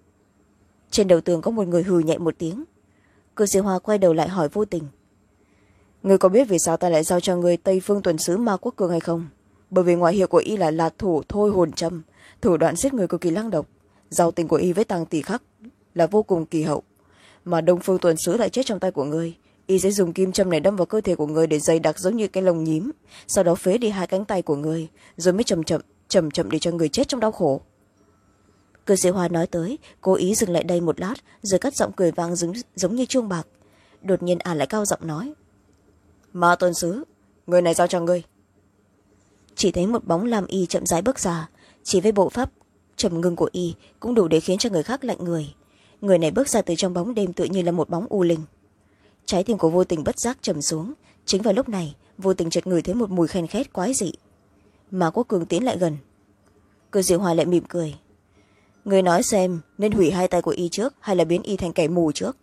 Trên đầu tường có một người hừ nhẹ một tiếng. Cơ Diêu Hoa quay đầu lại hỏi Vô Tình: người có biết vì sao ta lại giao cho người Tây Phương Tuần Sứ Ma Quốc Cường hay không? Bởi vì ngoại hiệu của y là Lạt Thủ Thôi Hồn Châm, thủ đoạn giết người cực kỳ lăng độc. Giao tình của y với Tàng Tỷ Khắc là vô cùng kỳ hậu, mà Đông Phương Tuần Sứ lại chết trong tay của người. Y sẽ dùng kim châm này đâm vào cơ thể của người để dày đặc giống như cái lồng nhím, sau đó phế đi hai cánh tay của người, rồi mới chậm chậm chậm chậm để cho người chết trong đau khổ. Cơ Diêu Hoa nói tới, cố ý dừng lại đây một lát, rồi cất giọng cười vang giống, giống như chuông bạc. Đột nhiên ả lại cao giọng nói: Ma Tuần Sứ, người này giao cho ngươi. Chỉ thấy một bóng lam y chậm rãi bước ra, chỉ với bộ pháp trầm ngưng của y cũng đủ để khiến cho người khác lạnh người. Người này bước ra từ trong bóng đêm tựa như là một bóng u linh. Trái tim của Vô Tình bất giác trầm xuống. Chính vào lúc này, Vô Tình chợt ngửi thấy một mùi khen khét quái dị. Mà Quốc Cường tiến lại gần. Cơ Diêu Hoa lại mỉm cười: người nói xem nên hủy hai tay của y trước hay là biến y thành kẻ mù trước?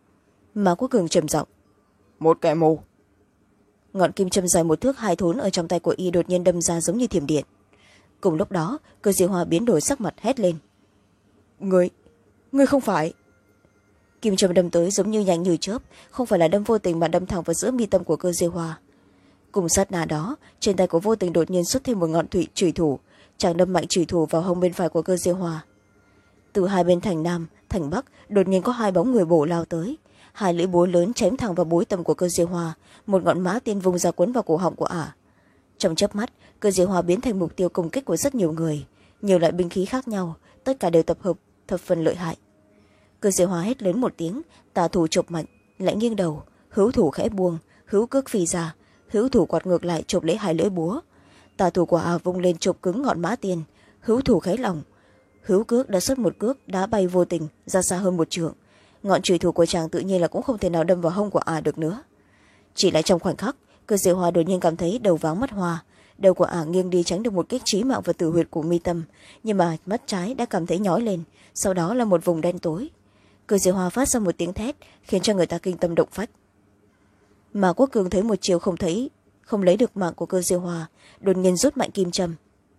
Mà Quốc Cường trầm giọng: một kẻ mù. Ngọn kim châm dài một thước hai thốn ở trong tay của y đột nhiên đâm ra giống như thiểm điện. Cùng lúc đó, Cơ Diêu Hoa biến đổi sắc mặt hét lên: người người không phải? Kim châm đâm tới giống như nhanh như chớp, không phải là đâm Vô Tình mà đâm thẳng vào giữa mi tâm của Cơ Diêu Hoa. Cùng sát na đó, trên tay của Vô Tình đột nhiên xuất thêm một ngọn thủy chủy thủ, chàng đâm mạnh chủy thủ vào hông bên phải của Cơ Diêu Hoa. Từ hai bên thành nam thành bắc đột nhiên có hai bóng người bổ lao tới, hai lưỡi búa lớn chém thẳng vào bối tâm của Cơ Diêu Hoa, một ngọn mã tiên vung ra quấn vào cổ họng của ả. Trong chớp mắt, Cơ Diêu Hoa biến thành mục tiêu công kích của rất nhiều người, nhiều loại binh khí khác nhau, tất cả đều tập hợp thập phần lợi hại. Cơ Diêu Hoa hét lớn một tiếng, tà thủ chộp mạnh, lại nghiêng đầu, hữu thủ khẽ buông, hữu cước phi ra, hữu thủ quạt ngược lại chộp lấy hai lưỡi búa. tà thủ của ả vung lên chộp cứng ngọn mã tiền, hữu thủ khé lòng. Hữu cước đã xuất một cước đá bay vô tình ra xa hơn một trượng. Ngọn chùy thủ của chàng tự nhiên là cũng không thể nào đâm vào hông của ả được nữa. Chỉ lại trong khoảnh khắc, Cơ Diệu Hoa đột nhiên cảm thấy đầu váng mắt hoa. Đầu của ả nghiêng đi tránh được một kích chí mạng vào tử huyệt của mi tâm, nhưng mà mắt trái đã cảm thấy nhói lên, sau đó là một vùng đen tối. Cơ Diệu Hoa phát ra một tiếng thét khiến cho người ta kinh tâm động phách. Mà Quốc Cường thấy một chiều không thấy không lấy được mạng của Cơ Diệu Hoa, đột nhiên rút mạnh kim châm.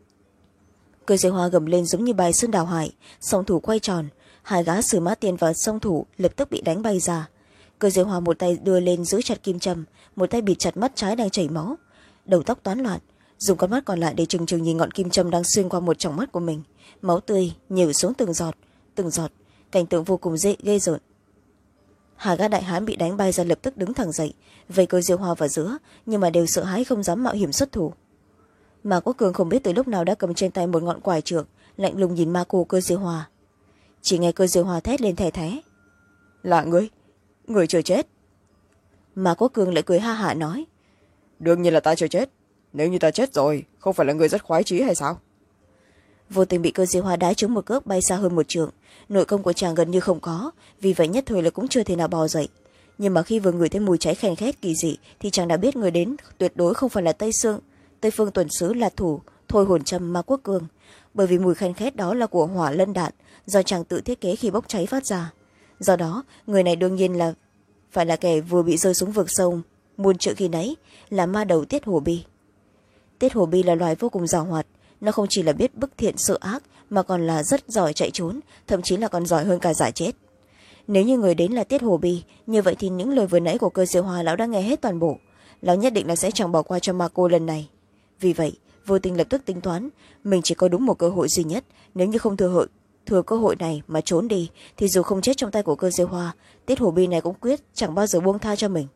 Cơ Diệu Hoa gầm lên giống như bài sơn đảo hải, song thủ quay tròn, hai gã sử mã tiền và song thủ lập tức bị đánh bay ra. Cơ Diệu Hoa một tay đưa lên giữ chặt kim châm, một tay bịt chặt mắt trái đang chảy máu, đầu tóc toán loạn, dùng con mắt còn lại để trừng trừng nhìn ngọn kim châm đang xuyên qua một tròng mắt của mình. Máu tươi nhử xuống từng giọt từng giọt, cảnh tượng vô cùng dễ ghê rợn. Hai gã đại hán bị đánh bay ra lập tức đứng thẳng dậy, vây Cơ Diệu Hoa vào giữa, nhưng mà đều sợ hãi không dám mạo hiểm xuất thủ. Mà Quốc Cường không biết từ lúc nào đã cầm trên tay một ngọn quải trượng, lạnh lùng nhìn ma cô Cơ Diệu Hoa. Chỉ nghe Cơ Diệu Hoa thét lên thè thé: "Là ngươi, người chưa chết." Mà Quốc Cường lại cười ha hả nói: "Đương nhiên là ta chưa chết, nếu như ta chết rồi không phải là người rất khoái chí hay sao?" Vô tình bị Cơ Diệu Hoa đá trúng một cước bay xa hơn một trượng, nội công của chàng gần như không có, vì vậy nhất thời là cũng chưa thể nào bò dậy. Nhưng mà khi vừa ngửi thấy mùi cháy khen khét kỳ dị thì chàng đã biết người đến tuyệt đối không phải là tây sương tây phương tuần sứ là thủ thôi hồn châm Ma Quốc Cường, bởi vì mùi khen khét đó là của hỏa lân đạn do chàng tự thiết kế khi bốc cháy phát ra. Do đó người này đương nhiên là phải là kẻ vừa bị rơi xuống vực sâu muôn trượng khi nấy, là ma đầu Tiết Hồ Bi. Tiết Hồ Bi là loài vô cùng giàu hoạt, nó không chỉ là biết bức thiện sự ác mà còn là rất giỏi chạy trốn, thậm chí là còn giỏi hơn cả giả chết. Nếu như người đến là Tiết Hồ Bi, như vậy thì những lời vừa nãy của Cơ Diệu Hoa lão đã nghe hết toàn bộ, lão nhất định là sẽ chẳng bỏ qua cho ma cô lần này. Vì vậy Vô Tình lập tức tính toán mình chỉ có đúng một cơ hội duy nhất, nếu như không thừa hội thừa cơ hội này mà trốn đi thì dù không chết trong tay của Cơ Diệu Hoa, Tiết Hồ Bi này cũng quyết chẳng bao giờ buông tha cho mình.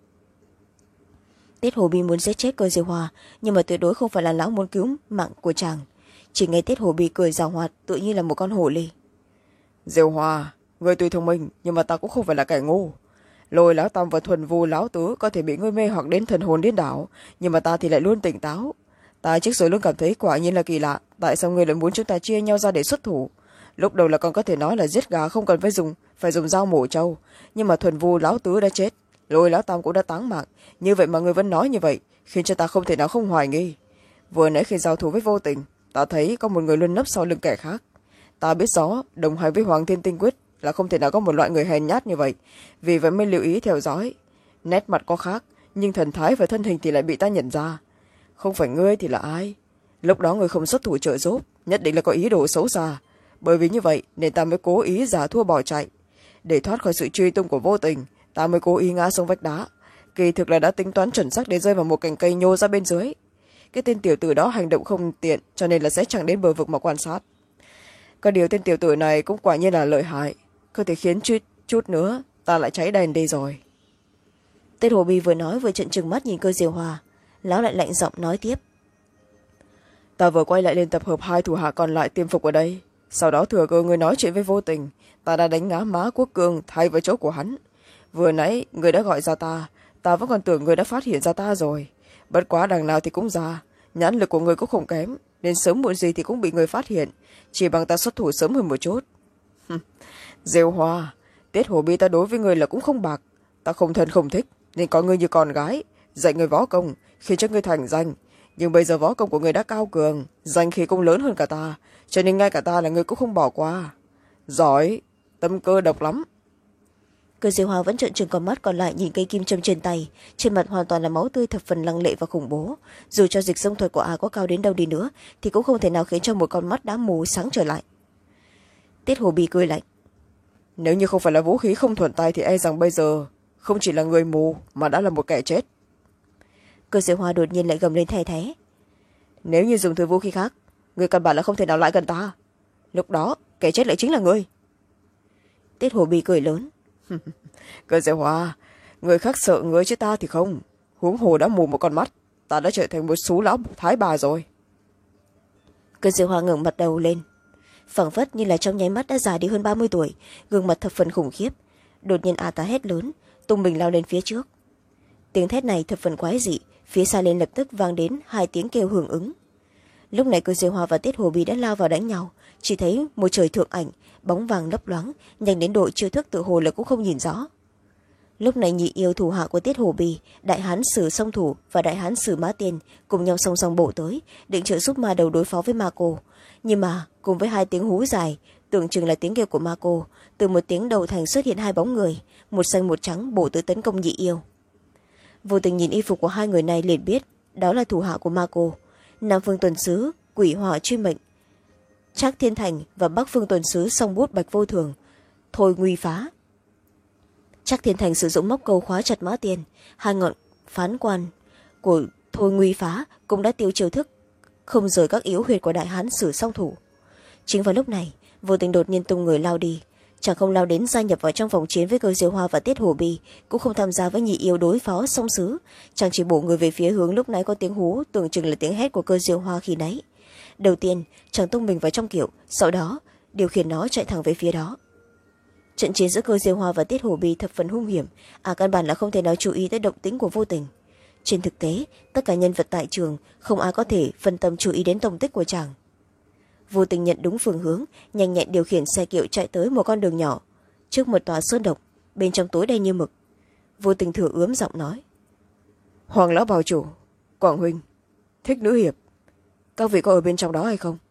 Tiết Hồ Bi muốn giết chết Cơ Diệu Hoa, nhưng mà tuyệt đối không phải là lão muốn cứu mạng của chàng. Chỉ nghe Tiết Hồ Bi cười giảo hoạt tự như là một con hổ ly: "Diệu Hoa, người tuy thông minh nhưng mà ta cũng không phải là kẻ ngu. Lôi lão tam và thuần vu lão tứ có thể bị ngươi mê hoặc đến thần hồn điên đảo, nhưng mà ta thì lại luôn tỉnh táo. Ta trước rồi luôn cảm thấy quả nhiên là kỳ lạ, tại sao ngươi lại muốn chúng ta chia nhau ra để xuất thủ? Lúc đầu là còn có thể nói là giết gà không cần phải dùng phải dùng dao mổ trâu, nhưng mà thuần vu lão tứ đã chết, Lôi lão tam cũng đã táng mạng, như vậy mà ngươi vẫn nói như vậy, khiến cho ta không thể nào không hoài nghi. Vừa nãy khi giao thủ với Vô Tình, ta thấy có một người luôn nấp sau lưng kẻ khác. Ta biết rõ đồng hành với Hoàng Thiên Tinh Quyết là không thể nào có một loại người hèn nhát như vậy, vì vậy mới lưu ý theo dõi. Nét mặt có khác, nhưng thần thái và thân hình thì lại bị ta nhận ra. Không phải ngươi thì là ai? Lúc đó ngươi không xuất thủ trợ giúp, nhất định là có ý đồ xấu xa, bởi vì như vậy nên ta mới cố ý giả thua bỏ chạy. Để thoát khỏi sự truy tung của Vô Tình, ta mới cố ý ngã xuống vách đá, kỳ thực là đã tính toán chuẩn xác để rơi vào một cành cây nhô ra bên dưới. Cái tên tiểu tử đó hành động không tiện, cho nên là sẽ chẳng đến bờ vực mà quan sát. Có điều tên tiểu tử này cũng quả nhiên là lợi hại, có thể khiến chút, chút nữa ta lại cháy đèn đi rồi." Tiết Hồ Bi vừa nói vừa trợn trừng mắt nhìn Cơ Diệu Hoa, lão lại lạnh giọng nói tiếp: "Ta vừa quay lại lên tập hợp hai thủ hạ còn lại tiêm phục ở đây, sau đó thừa cơ người nói chuyện với Vô Tình, ta đã đánh ngã Má Quốc Cường thay vào chỗ của hắn. Vừa nãy người đã gọi ra ta, ta vẫn còn tưởng người đã phát hiện ra ta rồi, bất quá đằng nào thì cũng ra, nhãn lực của người cũng không kém, nên sớm muộn gì thì cũng bị người phát hiện, chỉ bằng ta xuất thủ sớm hơn một chút." "Diệu Hoa, Tiết Hồ Bi ta đối với người là cũng không bạc, ta không thân không thích nên coi ngươi như con gái, dạy người võ công khiến cho ngươi thành danh, nhưng bây giờ võ công của người đã cao cường, danh khí cũng lớn hơn cả ta, cho nên ngay cả ta là người cũng không bỏ qua. Giỏi, tâm cơ độc lắm." Cơ Diệu Hoa vẫn trợn trừng con mắt còn lại nhìn cây kim châm trên tay, trên mặt hoàn toàn là máu tươi thập phần lăng lệ và khủng bố. Dù cho dịch dung thuật của ả có cao đến đâu đi nữa thì cũng không thể nào khiến cho một con mắt đã mù sáng trở lại. Tiết Hồ Bi cười lạnh: "Nếu như không phải là vũ khí không thuận tay thì e rằng bây giờ không chỉ là người mù mà đã là một kẻ chết." Cơ Diệu Hoa đột nhiên lại gầm lên thè thé: "Nếu như dùng thứ vũ khí khác, người căn bản là không thể nào lại gần ta, lúc đó kẻ chết lại chính là ngươi." Tiết Hồ Bi cười lớn: "Cơ Diệu Hoa, người khác sợ ngươi chứ ta thì không, huống hồ đã mù một con mắt, ta đã trở thành một sú lão thái bà rồi." Cơ Diệu Hoa ngẩng mặt đầu lên, phảng phất như là trong nháy mắt đã già đi hơn ba mươi tuổi, gương mặt thập phần khủng khiếp. Đột nhiên a ta hét lớn, tung mình lao lên phía trước. Tiếng thét này thập phần quái dị, phía xa lên lập tức vang đến hai tiếng kêu hưởng ứng. lúc này Cơ Diêu Hoa và Tiết Hồ Bì đã lao vào đánh nhau, chỉ thấy một trời thượng ảnh bóng vàng lấp loáng, nhanh đến độ chiêu thức tự hồ là cũng không nhìn rõ. Lúc này nhị yêu thủ hạ của Tiết Hồ Bì, đại hán Sử Song Thủ và đại hán Sử Mã Tiên cùng nhau song song bổ tới, định trợ giúp ma đầu đối phó với ma cô. Nhưng mà cùng với hai tiếng hú dài tưởng chừng là tiếng kêu của ma cô, từ một tiếng đầu thành xuất hiện hai bóng người, một xanh một trắng bổ tới tấn công nhị yêu. Vô tình nhìn y phục của hai người này liền biết đó là thủ hạ của ma cô. Nam Phương Tuần Sứ Quỷ Hỏa Truy Mệnh Trác Thiên Thành và Bắc Phương Tuần Sứ Song Bút Bạch Vô Thường Thôi Nguy Phá. Trác Thiên Thành sử dụng móc câu khóa chặt Mã Tiên, hai ngọn phán quan của Thôi Nguy Phá cũng đã tiêu chiêu thức không rời các yếu huyệt của đại hán Sử Song Thủ. Chính vào lúc này, Vô Tình đột nhiên tung người lao đi, chẳng không lao đến gia nhập vào trong vòng chiến với Cơ Diêu Hoa và Tiết Hồ Bì, cũng không tham gia với nhị yêu đối phó Song Sứ, chàng chỉ bổ người về phía hướng lúc nãy có tiếng hú tưởng chừng là tiếng hét của Cơ Diêu Hoa khi nãy. Đầu tiên chàng tung mình vào trong kiệu, sau đó điều khiển nó chạy thẳng về phía đó. Trận chiến giữa Cơ Diêu Hoa và Tiết Hồ Bì thập phần hung hiểm, à căn bản là không thể nào chú ý tới động tĩnh của Vô Tình. Trên thực tế, tất cả nhân vật tại trường không ai có thể phân tâm chú ý đến tông tích của chàng. Vô Tình nhận đúng phương hướng, nhanh nhẹn điều khiển xe kiệu chạy tới một con đường nhỏ, trước một tòa sơn độc, bên trong tối đen như mực. Vô Tình thử ướm giọng nói: Hoàng lão bào chủ, Quảng huynh, Thích nữ hiệp, các vị có ở bên trong đó hay không?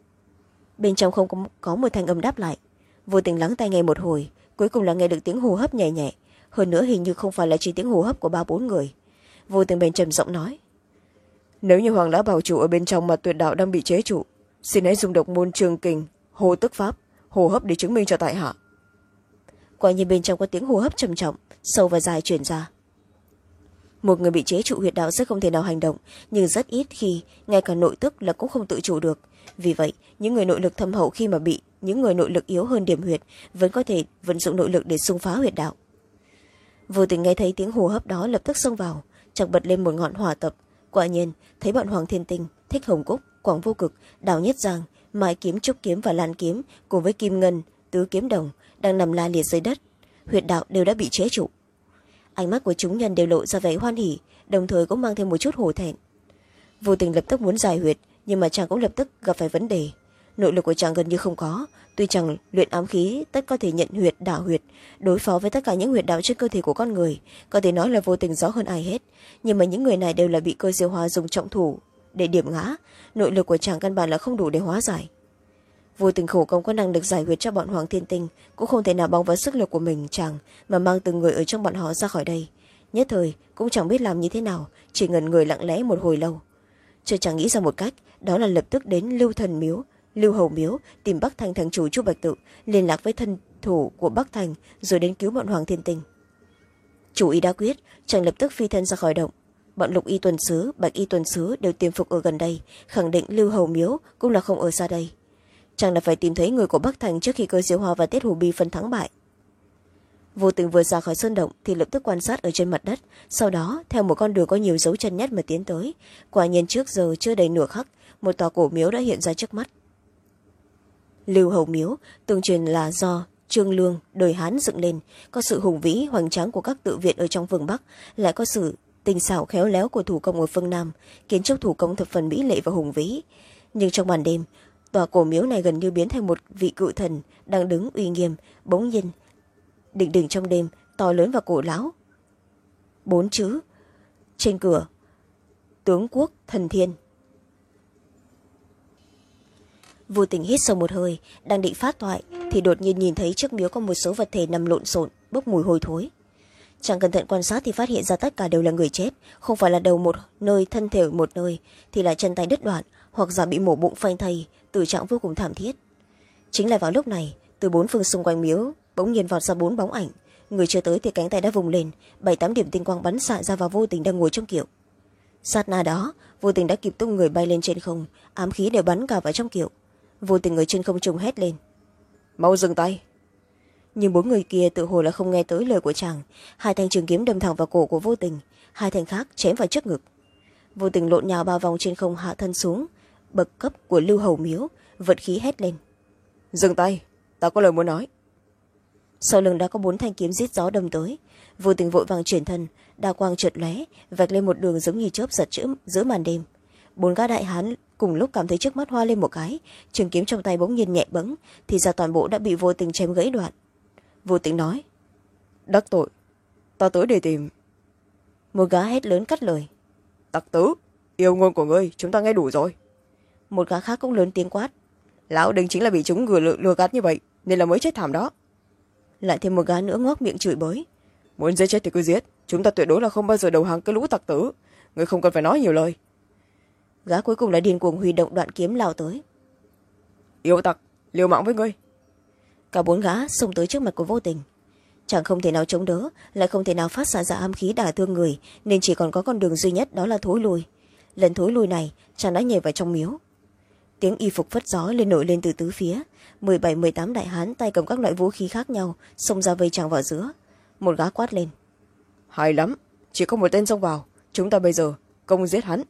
Bên trong không có, có một thanh âm đáp lại. Vô Tình lắng tai nghe một hồi, cuối cùng là nghe được tiếng hô hấp nhẹ nhẹ, hơn nữa hình như không phải là chỉ tiếng hô hấp của ba bốn người. Vô Tình bèn trầm giọng nói: Nếu như Hoàng lão bào chủ ở bên trong mà tuyệt đạo đang bị chế trụ, xin hãy dùng độc môn Trường Kình hô tức pháp hô hấp để chứng minh cho tại hạ. Quả nhiên bên trong có tiếng hô hấp trầm trọng, sâu và dài truyền ra. Một người bị chế trụ huyệt đạo rất không thể nào hành động, nhưng rất ít khi ngay cả nội tức là cũng không tự chủ được. Vì vậy những người nội lực thâm hậu khi mà bị những người nội lực yếu hơn điểm huyệt vẫn có thể vận dụng nội lực để xung phá huyệt đạo. Vô Tình nghe thấy tiếng hô hấp đó lập tức xông vào, chàng bật lên một ngọn hỏa tập. Quả nhiên thấy bọn Hoàng Thiên Tinh, Thích Hồng Cúc, Quảng Vô Cực, Đào Nhất Giang, Mai Kiếm, Trúc Kiếm và Lan Kiếm cùng với Kim Ngân, Tứ Kiếm Đồng đang nằm la liệt dưới đất, huyệt đạo đều đã bị chế trụ. Ánh mắt của chúng nhân đều lộ ra vẻ hoan hỉ, đồng thời cũng mang thêm một chút hổ thẹn. Vô Tình lập tức muốn giải huyệt, nhưng mà chàng cũng lập tức gặp phải vấn đề. Nội lực của chàng gần như không có, tuy chàng luyện ám khí tất có thể nhận huyệt đả huyệt, đối phó với tất cả những huyệt đạo trên cơ thể của con người, có thể nói là Vô Tình rõ hơn ai hết, nhưng mà những người này đều là bị Cơ Diêu Hoa dùng trọng thủ để điểm ngã, nội lực của chàng căn bản là không đủ để hóa giải. Vô Tình khổ công có năng lực giải huyệt cho bọn Hoàng Thiên Tinh, cũng không thể nào bóng vào sức lực của mình chàng mà mang từng người ở trong bọn họ ra khỏi đây. Nhất thời cũng chẳng biết làm như thế nào, chỉ ngẩn người lặng lẽ một hồi lâu. Chưa chàng nghĩ ra một cách, đó là lập tức đến Lưu Thần Miếu, Lưu Hầu Miếu tìm Bắc Thành thành chủ Chu Bạch Tự, liên lạc với thân thủ của Bắc Thành, rồi đến cứu bọn Hoàng Thiên Tinh. Chủ ý đã quyết, chàng lập tức phi thân ra khỏi động. Bọn Lục Y Tuần Sứ, Bạch Y Tuần Sứ đều tiềm phục ở gần đây, khẳng định Lưu Hầu Miếu cũng là không ở xa đây. Chàng là phải tìm thấy người của Bắc Thành trước khi Cơ Diêu Hoa và Tiết Hồ Bì phân thắng bại. Vô Tình vừa ra khỏi sơn động thì lập tức quan sát ở trên mặt đất, sau đó theo một con đường có nhiều dấu chân nhất mà tiến tới. Quả nhiên trước giờ chưa đầy nửa khắc, một tòa cổ miếu đã hiện ra trước mắt. Lưu Hầu Miếu tương truyền là do Trương Lương đời Hán dựng lên, có sự hùng vĩ hoành tráng của các tự viện ở trong phương Bắc, lại có sự tinh xảo khéo léo của thủ công ở phương Nam, kiến trúc thủ công thập phần mỹ lệ và hùng vĩ. Nhưng trong màn đêm, tòa cổ miếu này gần như biến thành một vị cự thần đang đứng uy nghiêm, bỗng nhiên đỉnh đỉnh trong đêm, to lớn và cổ lão. Bốn chữ trên cửa: Tướng Quốc Thần Thiên. Vô Tình hít sâu một hơi, đang định phát thoại thì đột nhiên nhìn thấy trước miếu có một số vật thể nằm lộn xộn, bốc mùi hôi thối. Chàng cẩn thận quan sát thì phát hiện ra tất cả đều là người chết, không phải là đầu một nơi, thân thể một nơi, thì là chân tay đứt đoạn hoặc giả bị mổ bụng phanh thây, tử trạng vô cùng thảm thiết. Chính là vào lúc này, từ bốn phương xung quanh miếu bỗng nhiên vọt ra bốn bóng ảnh, người chưa tới thì cánh tay đã vùng lên, bảy tám điểm tinh quang bắn xạ ra vào Vô Tình đang ngồi trong kiệu. Sát na đó, Vô Tình đã kịp tung người bay lên trên không, ám khí đều bắn cả vào trong kiệu. Vô Tình ở trên không trung hét lên: Mau dừng tay! Nhưng bốn người kia tự hồ là không nghe tới lời của chàng, hai thanh trường kiếm đâm thẳng vào cổ của Vô Tình, hai thanh khác chém vào trước ngực. Vô Tình lộn nhào ba vòng trên không, hạ thân xuống bậc cấp của Lưu Hầu Miếu, vận khí hét lên: Dừng tay, ta có lời muốn nói. Sau lưng đã có bốn thanh kiếm rít gió đâm tới. Vô Tình vội vàng chuyển thân, đao quang chợt lóe, vạch lên một đường giống như chớp giật chữ giữa màn đêm. bốn gã đại hán cùng lúc cảm thấy trước mắt hoa lên một cái, trường kiếm trong tay bỗng nhiên nhẹ bẫng, thì ra toàn bộ đã bị Vô Tình chém gãy đoạn. Vô Tình nói: đắc tội, ta tới để tìm. Một gã hét lớn cắt lời: Tặc tứ, yêu ngôn của ngươi chúng ta nghe đủ rồi. Một gã khác cũng lớn tiếng quát: lão đinh chính là bị chúng lừa, lừa gạt như vậy nên là mới chết thảm đó. Lại thêm một gã nữa ngoác miệng chửi bới: muốn giết chết thì cứ giết, chúng ta tuyệt đối là không bao giờ đầu hàng cái lũ tặc tử, ngươi không cần phải nói nhiều lời. Gã cuối cùng là điên cuồng huy động đoạn kiếm lao tới: yêu tặc, liều mạng với ngươi. Cả bốn gã xông tới trước mặt của Vô Tình, chẳng không thể nào chống đỡ, lại không thể nào phát xạ ra ám khí đả thương người, nên chỉ còn có con đường duy nhất, đó là thối lui. Lần thối lui này chàng đã nhảy vào trong miếu. Tiếng y phục phất gió lên nổi lên từ tứ phía, mười bảy mười tám đại hán tay cầm các loại vũ khí khác nhau xông ra vây chàng vào giữa. Một gã quát lên: hay lắm, chỉ có một tên xông vào, chúng ta bây giờ công giết hắn.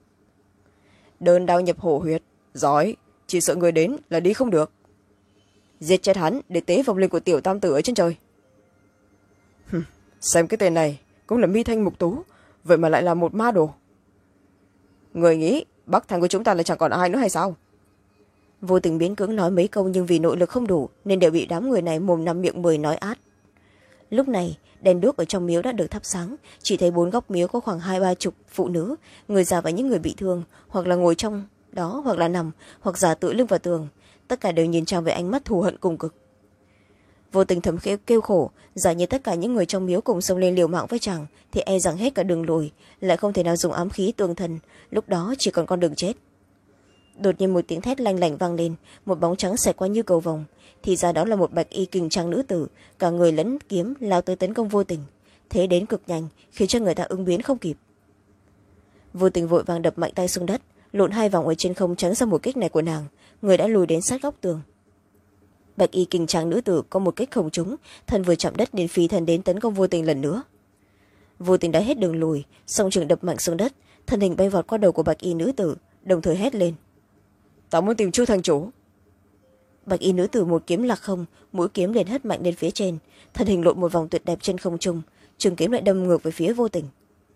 Đơn đao nhập hổ huyệt, giỏi, chỉ sợ người đến là đi không được. Giết chết hắn để tế vòng linh của tiểu tam tử ở trên trời. Hừm, xem cái tên này cũng là mi thanh mục tú, vậy mà lại là một ma đồ. Người nghĩ bắc thành của chúng ta là chẳng còn ai nữa hay sao? Vô Tình biến cưỡng nói mấy câu, nhưng vì nội lực không đủ nên đều bị đám người này mồm năm miệng mười nói át. Lúc này đèn đuốc ở trong miếu đã được thắp sáng, chỉ thấy bốn góc miếu có khoảng hai ba chục phụ nữ, người già và những người bị thương, hoặc là ngồi trong đó, hoặc là nằm, hoặc giả tựa lưng vào tường, tất cả đều nhìn chàng với ánh mắt thù hận cùng cực. Vô Tình thầm kêu, kêu khổ, giả như tất cả những người trong miếu cùng xông lên liều mạng với chàng thì e rằng hết cả đường lùi, lại không thể nào dùng ám khí tương thần, lúc đó chỉ còn con đường chết. Đột nhiên một tiếng thét lanh lảnh vang lên, một bóng trắng xẹt qua như cầu vồng, thì ra đó là một bạch y kình trang nữ tử, cả người lẫn kiếm lao tới tấn công Vô Tình, thế đến cực nhanh khiến cho người ta ứng biến không kịp. Vô Tình vội vàng đập mạnh tay xuống đất, lộn hai vòng ở trên không tránh ra một kích này của nàng, người đã lùi đến sát góc tường. Bạch y kình trang nữ tử có một kích không trúng, thân vừa chạm đất nên phi thân đến tấn công Vô Tình lần nữa. Vô Tình đã hết đường lùi, song trường đập mạnh xuống đất, thân hình bay vọt qua đầu của bạch y nữ tử, đồng thời hét lên: ta muốn tìm Chu thành chủ. Bạch y nữ tử một kiếm lạc không, mũi kiếm liền hất mạnh lên phía trên, thân hình lộn một vòng tuyệt đẹp trên không trung, trường kiếm lại đâm ngược về phía Vô Tình.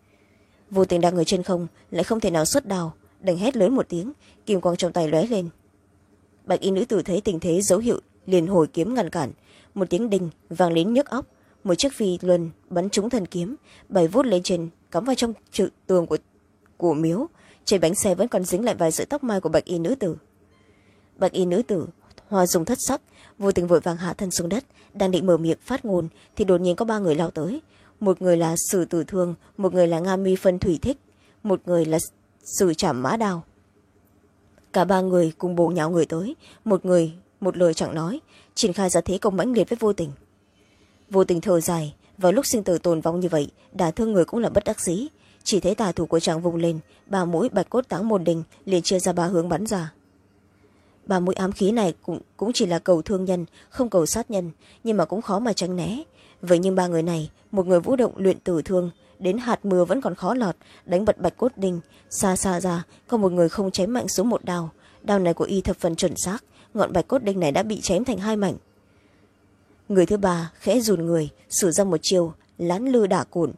Vô Tình đang ở trên không lại không thể nào xuất đao, đành hét lớn một tiếng, kim quang trong tay lóe lên. Bạch y nữ tử thấy tình thế dấu hiệu liền hồi kiếm ngăn cản, một tiếng đinh vang lên nhức óc, một chiếc phi luân bắn trúng thân kiếm, bay vút lên trên, cắm vào trong trụ tường của của miếu, trên bánh xe vẫn còn dính lại vài sợi tóc mai của bạch y nữ tử. Bạch y nữ tử hoa dung thất sắc, Vô Tình vội vàng hạ thân xuống đất, đang định mở miệng phát ngôn thì đột nhiên có ba người lao tới, một người là Sử Tử Thương, một người là Nga Mi Phân Thủy Thích, một người là Sử Trảm Mã Đao. Cả ba người cùng bổ nhào người tới, một người một lời chẳng nói, triển khai ra thế công mãnh liệt với Vô Tình. Vô Tình thở dài, vào lúc sinh tử tồn vong như vậy, đả thương người cũng là bất đắc dĩ, chỉ thấy tà thủ của chàng vùng lên, ba mũi bạch cốt táng môn đình liền chia ra ba hướng bắn ra. Ba mũi ám khí này cũng, cũng chỉ là cầu thương nhân, không cầu sát nhân, nhưng mà cũng khó mà tránh né. Vậy nhưng ba người này, một người vũ động luyện tử thương, đến hạt mưa vẫn còn khó lọt, đánh bật bạch cốt đinh, xa xa ra có một người không chém mạnh xuống một đao, đao này của y thập phần chuẩn xác, ngọn bạch cốt đinh này đã bị chém thành hai mảnh. Người thứ ba khẽ rùn người, sử ra một chiêu lán lư đả cồn,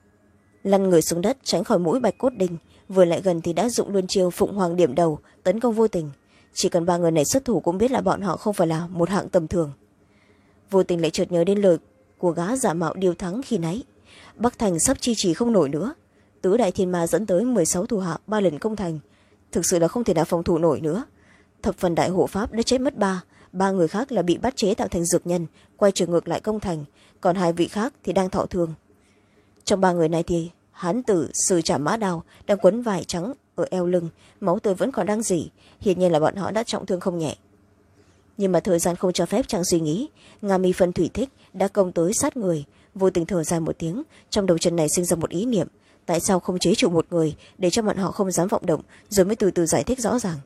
lăn người xuống đất tránh khỏi mũi bạch cốt đinh, vừa lại gần thì đã dụng luôn chiêu phụng hoàng điểm đầu tấn công Vô Tình. Chỉ cần ba người này xuất thủ cũng biết là bọn họ không phải là một hạng tầm thường. Vô Tình lại chợt nhớ đến lời của gã giả mạo Điêu Thắng khi nãy, Bắc Thành sắp chi trì không nổi nữa, tứ đại thiên ma dẫn tới mười sáu thủ hạ ba lần công thành, thực sự là không thể nào phòng thủ nổi nữa. Thập phần đại hộ pháp đã chết mất ba, ba người khác là bị bắt chế tạo thành dược nhân, quay trở ngược lại công thành, còn hai vị khác thì đang thọ thương. Trong ba người này thì hán tử Sử Trảm Mã Đao đang quấn vải trắng ở eo lưng, máu tươi vẫn còn đang rỉ, hiển nhiên là bọn họ đã trọng thương không nhẹ. Nhưng mà thời gian không cho phép chàng suy nghĩ, Nga Mi Phân Thủy Thích đã công tới sát người. Vô Tình thở dài một tiếng, trong đầu chân này sinh ra một ý niệm, tại sao không chế trụ một người để cho bọn họ không dám vọng động, rồi mới từ từ giải thích rõ ràng.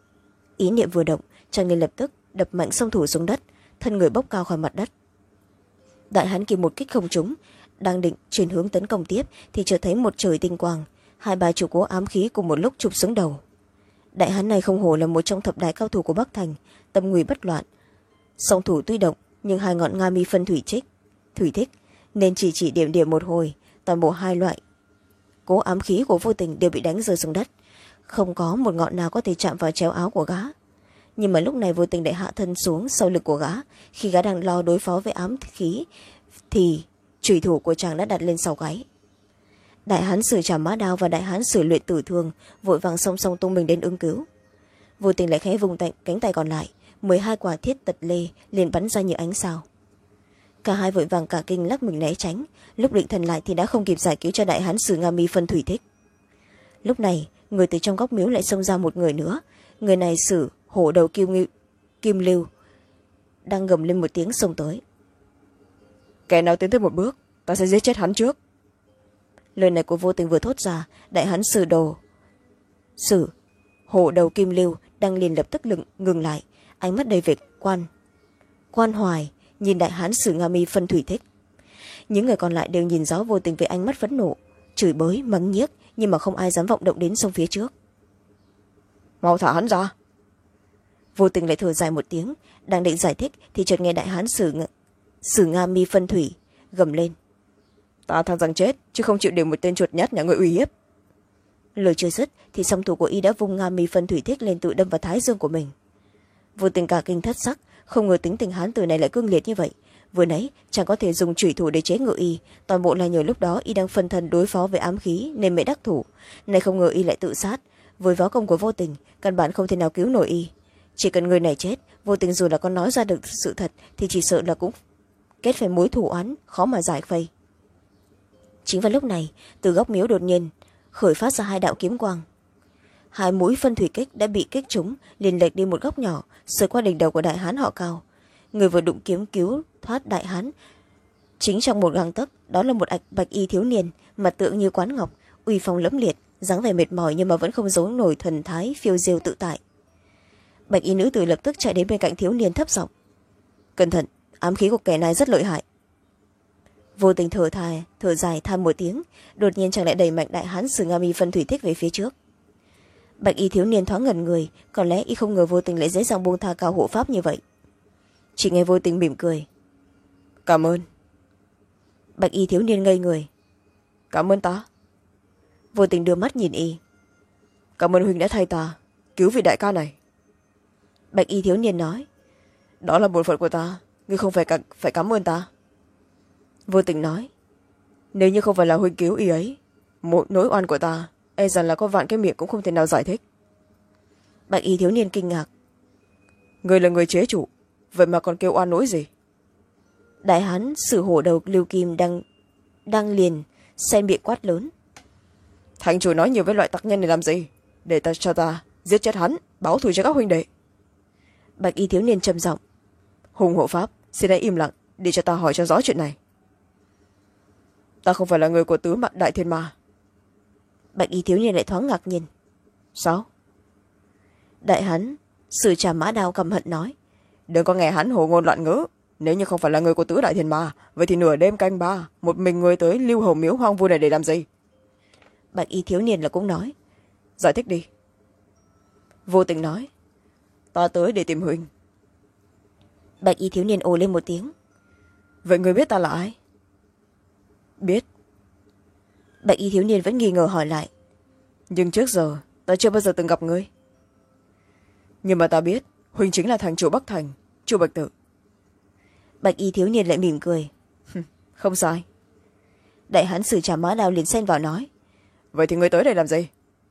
Ý niệm vừa động, chàng liền lập tức đập mạnh song thủ xuống đất, thân người bốc cao khỏi mặt đất. Đại hán kia một kích không trúng, đang định chuyển hướng tấn công tiếp thì chợt thấy một trời tinh quang, hai ba chủ cố ám khí cùng một lúc chụp xuống đầu. Đại hán này không hổ là một trong thập đại cao thủ của Bắc Thành, tâm nguy bất loạn. Song thủ tuy động nhưng hai ngọn Nga Mi Phân Thủy Trích thủy thích nên chỉ chỉ điểm điểm một hồi, toàn bộ hai loại cố ám khí của Vô Tình đều bị đánh rơi xuống đất, không có một ngọn nào có thể chạm vào chéo áo của gã. Nhưng mà lúc này vô tình lại hạ thân xuống sau lưng của gã. Khi gã đang lo đối phó với ám khí thì chủy thủ của chàng đã đặt lên sau gáy. Đại hán sử trảm mã đao và đại hán sử luyện tử thương vội vàng song song tung mình đến ứng cứu. Vô tình lại khẽ vùng tay, cánh tay còn lại, mười hai quả thiết tật lê liền bắn ra như ánh sao. Cả hai vội vàng cả kinh lắc mình né tránh, lúc định thần lại thì đã không kịp giải cứu cho đại hán sử Nga Mi phân thủy thích. Lúc này người từ trong góc miếu lại xông ra một người nữa. Người này sử hổ đầu kim, kim lưu đang gầm lên một tiếng xông tới. Kẻ nào tiến tới một bước, ta sẽ giết chết hắn trước. Lời này của vô tình vừa thốt ra, đại hán sử đồ sử hổ đầu kim lưu đang liền lập tức lừng, ngừng lại, ánh mắt đầy vẻ quan quan hoài nhìn đại hán sử Nga Mi phân thủy thích. Những người còn lại đều nhìn rõ vô tình với ánh mắt phẫn nộ, chửi bới mắng nhiếc, nhưng mà không ai dám vọng động đến sông phía trước. Mau thả hắn ra. Vô tình lại thở dài một tiếng, đang định giải thích thì chợt nghe đại hán sử sử Nga Mi phân thủy gầm lên. Ta thằng rằng chết chứ không chịu để một tên chuột nhắt nhà người uy hiếp. Lời chưa dứt thì song thủ của y đã vung Nga Mi phân thủy thích lên tự đâm vào thái dương của mình. Vô tình cả kinh thất sắc, không ngờ tính tình hán tử này lại cương liệt như vậy. Vừa nãy chẳng có thể dùng chủy thủ để chế ngự y, toàn bộ là nhờ lúc đó y đang phân thân đối phó với ám khí nên mới đắc thủ. Này không ngờ y lại tự sát, với võ công của vô tình căn bản không thể nào cứu nổi y. Chỉ cần người này chết, vô tình dù là có nói ra được sự thật thì chỉ sợ là cũng kết phải mối thù oán khó mà giải phây. Chính vào lúc này, từ góc miếu đột nhiên khởi phát ra hai đạo kiếm quang. Hai mũi phân thủy kích đã bị kích trúng, liền lệch đi một góc nhỏ, sượt qua đỉnh đầu của đại hán họ Cao. Người vừa đụng kiếm cứu thoát đại hán chính trong một gang tấc, đó là một bạch y thiếu niên, mặt tượng như quán ngọc, uy phong lẫm liệt, dáng vẻ mệt mỏi nhưng mà vẫn không giấu nổi thần thái phiêu diêu tự tại. Bạch y nữ tử lập tức chạy đến bên cạnh thiếu niên thấp giọng. Cẩn thận, ám khí của kẻ này rất lợi hại. Vô tình thở thdài thở dài than một tiếng, đột nhiên chàng lại đẩy mạnh đại hán sử Nga Mi phân thủy thích về phía trước. Bạch y thiếu niên thoáng ngẩn người, có lẽ y không ngờ vô tình lại dễ dàng buông tha Cao hộ pháp như vậy. Chỉ nghe vô tình mỉm cười. Cảm ơn. Bạch y thiếu niên ngây người. Cảm ơn ta. Vô tình đưa mắt nhìn y. Cảm ơn huynh đã thay ta cứu vị đại ca này. Bạch y thiếu niên nói. Đó là bổn phận của ta, ngươi không phải cả, phải cảm ơn ta. Vô tình nói. Nếu như không phải là huynh cứu y ấy, một nỗi oan của ta e rằng là có vạn cái miệng cũng không thể nào giải thích. Bạch y thiếu niên kinh ngạc. Người là người chế chủ, vậy mà còn kêu oan nỗi gì? Đại hán sử hổ đầu lưu kim đang đang liền xen miệng quát lớn. Thành chủ nói nhiều với loại tặc nhân này làm gì? Để ta cho ta giết chết hắn, báo thù cho các huynh đệ. Bạch y thiếu niên trầm giọng. Hùng hộ pháp, xin hãy im lặng để cho ta hỏi cho rõ chuyện này. Ta không phải là người của tứ mạng đại thiên ma. Bạch y thiếu niên lại thoáng ngạc nhiên. Sao? Đại hán sử trảm mã đao căm hận nói. Đừng có nghe hắn hồ ngôn loạn ngữ. Nếu như không phải là người của tứ đại thiên ma, vậy thì nửa đêm canh ba một mình người tới lưu hầu miếu hoang vu này để làm gì? Bạch y thiếu niên là cũng nói. Giải thích đi. Vô tình nói. Ta tới để tìm huynh. Bạch y thiếu niên ồ lên một tiếng. Vậy người biết ta là ai? Biết. Bạch y thiếu niên vẫn nghi ngờ hỏi lại. Nhưng trước giờ ta chưa bao giờ từng gặp ngươi. Nhưng mà ta biết huynh chính là thành chủ Bắc Thành, Chu Bạch Tự. Bạch y thiếu niên lại mỉm cười. Không sai. Đại hán sử trảm mã đao liền xen vào nói. Vậy thì ngươi tới đây làm gì?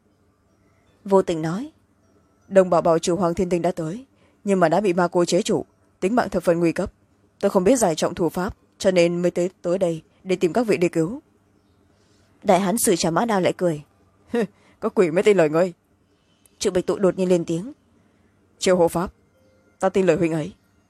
Vô tình nói. Đồng bảo bảo chủ Hoàng Thiên Tinh đã tới, nhưng mà đã bị ma cô chế chủ, tính mạng thập phần nguy cấp. Tôi không biết giải trọng thủ pháp, cho nên mới tới tới đây để tìm các vị đi cứu. Đại hán sử trảm mã đao lại cười. Có quỷ mới tin lời ngươi. Triệu Bạch Tụ đột nhiên lên tiếng. Triệu hộ pháp, ta tin lời huynh ấy.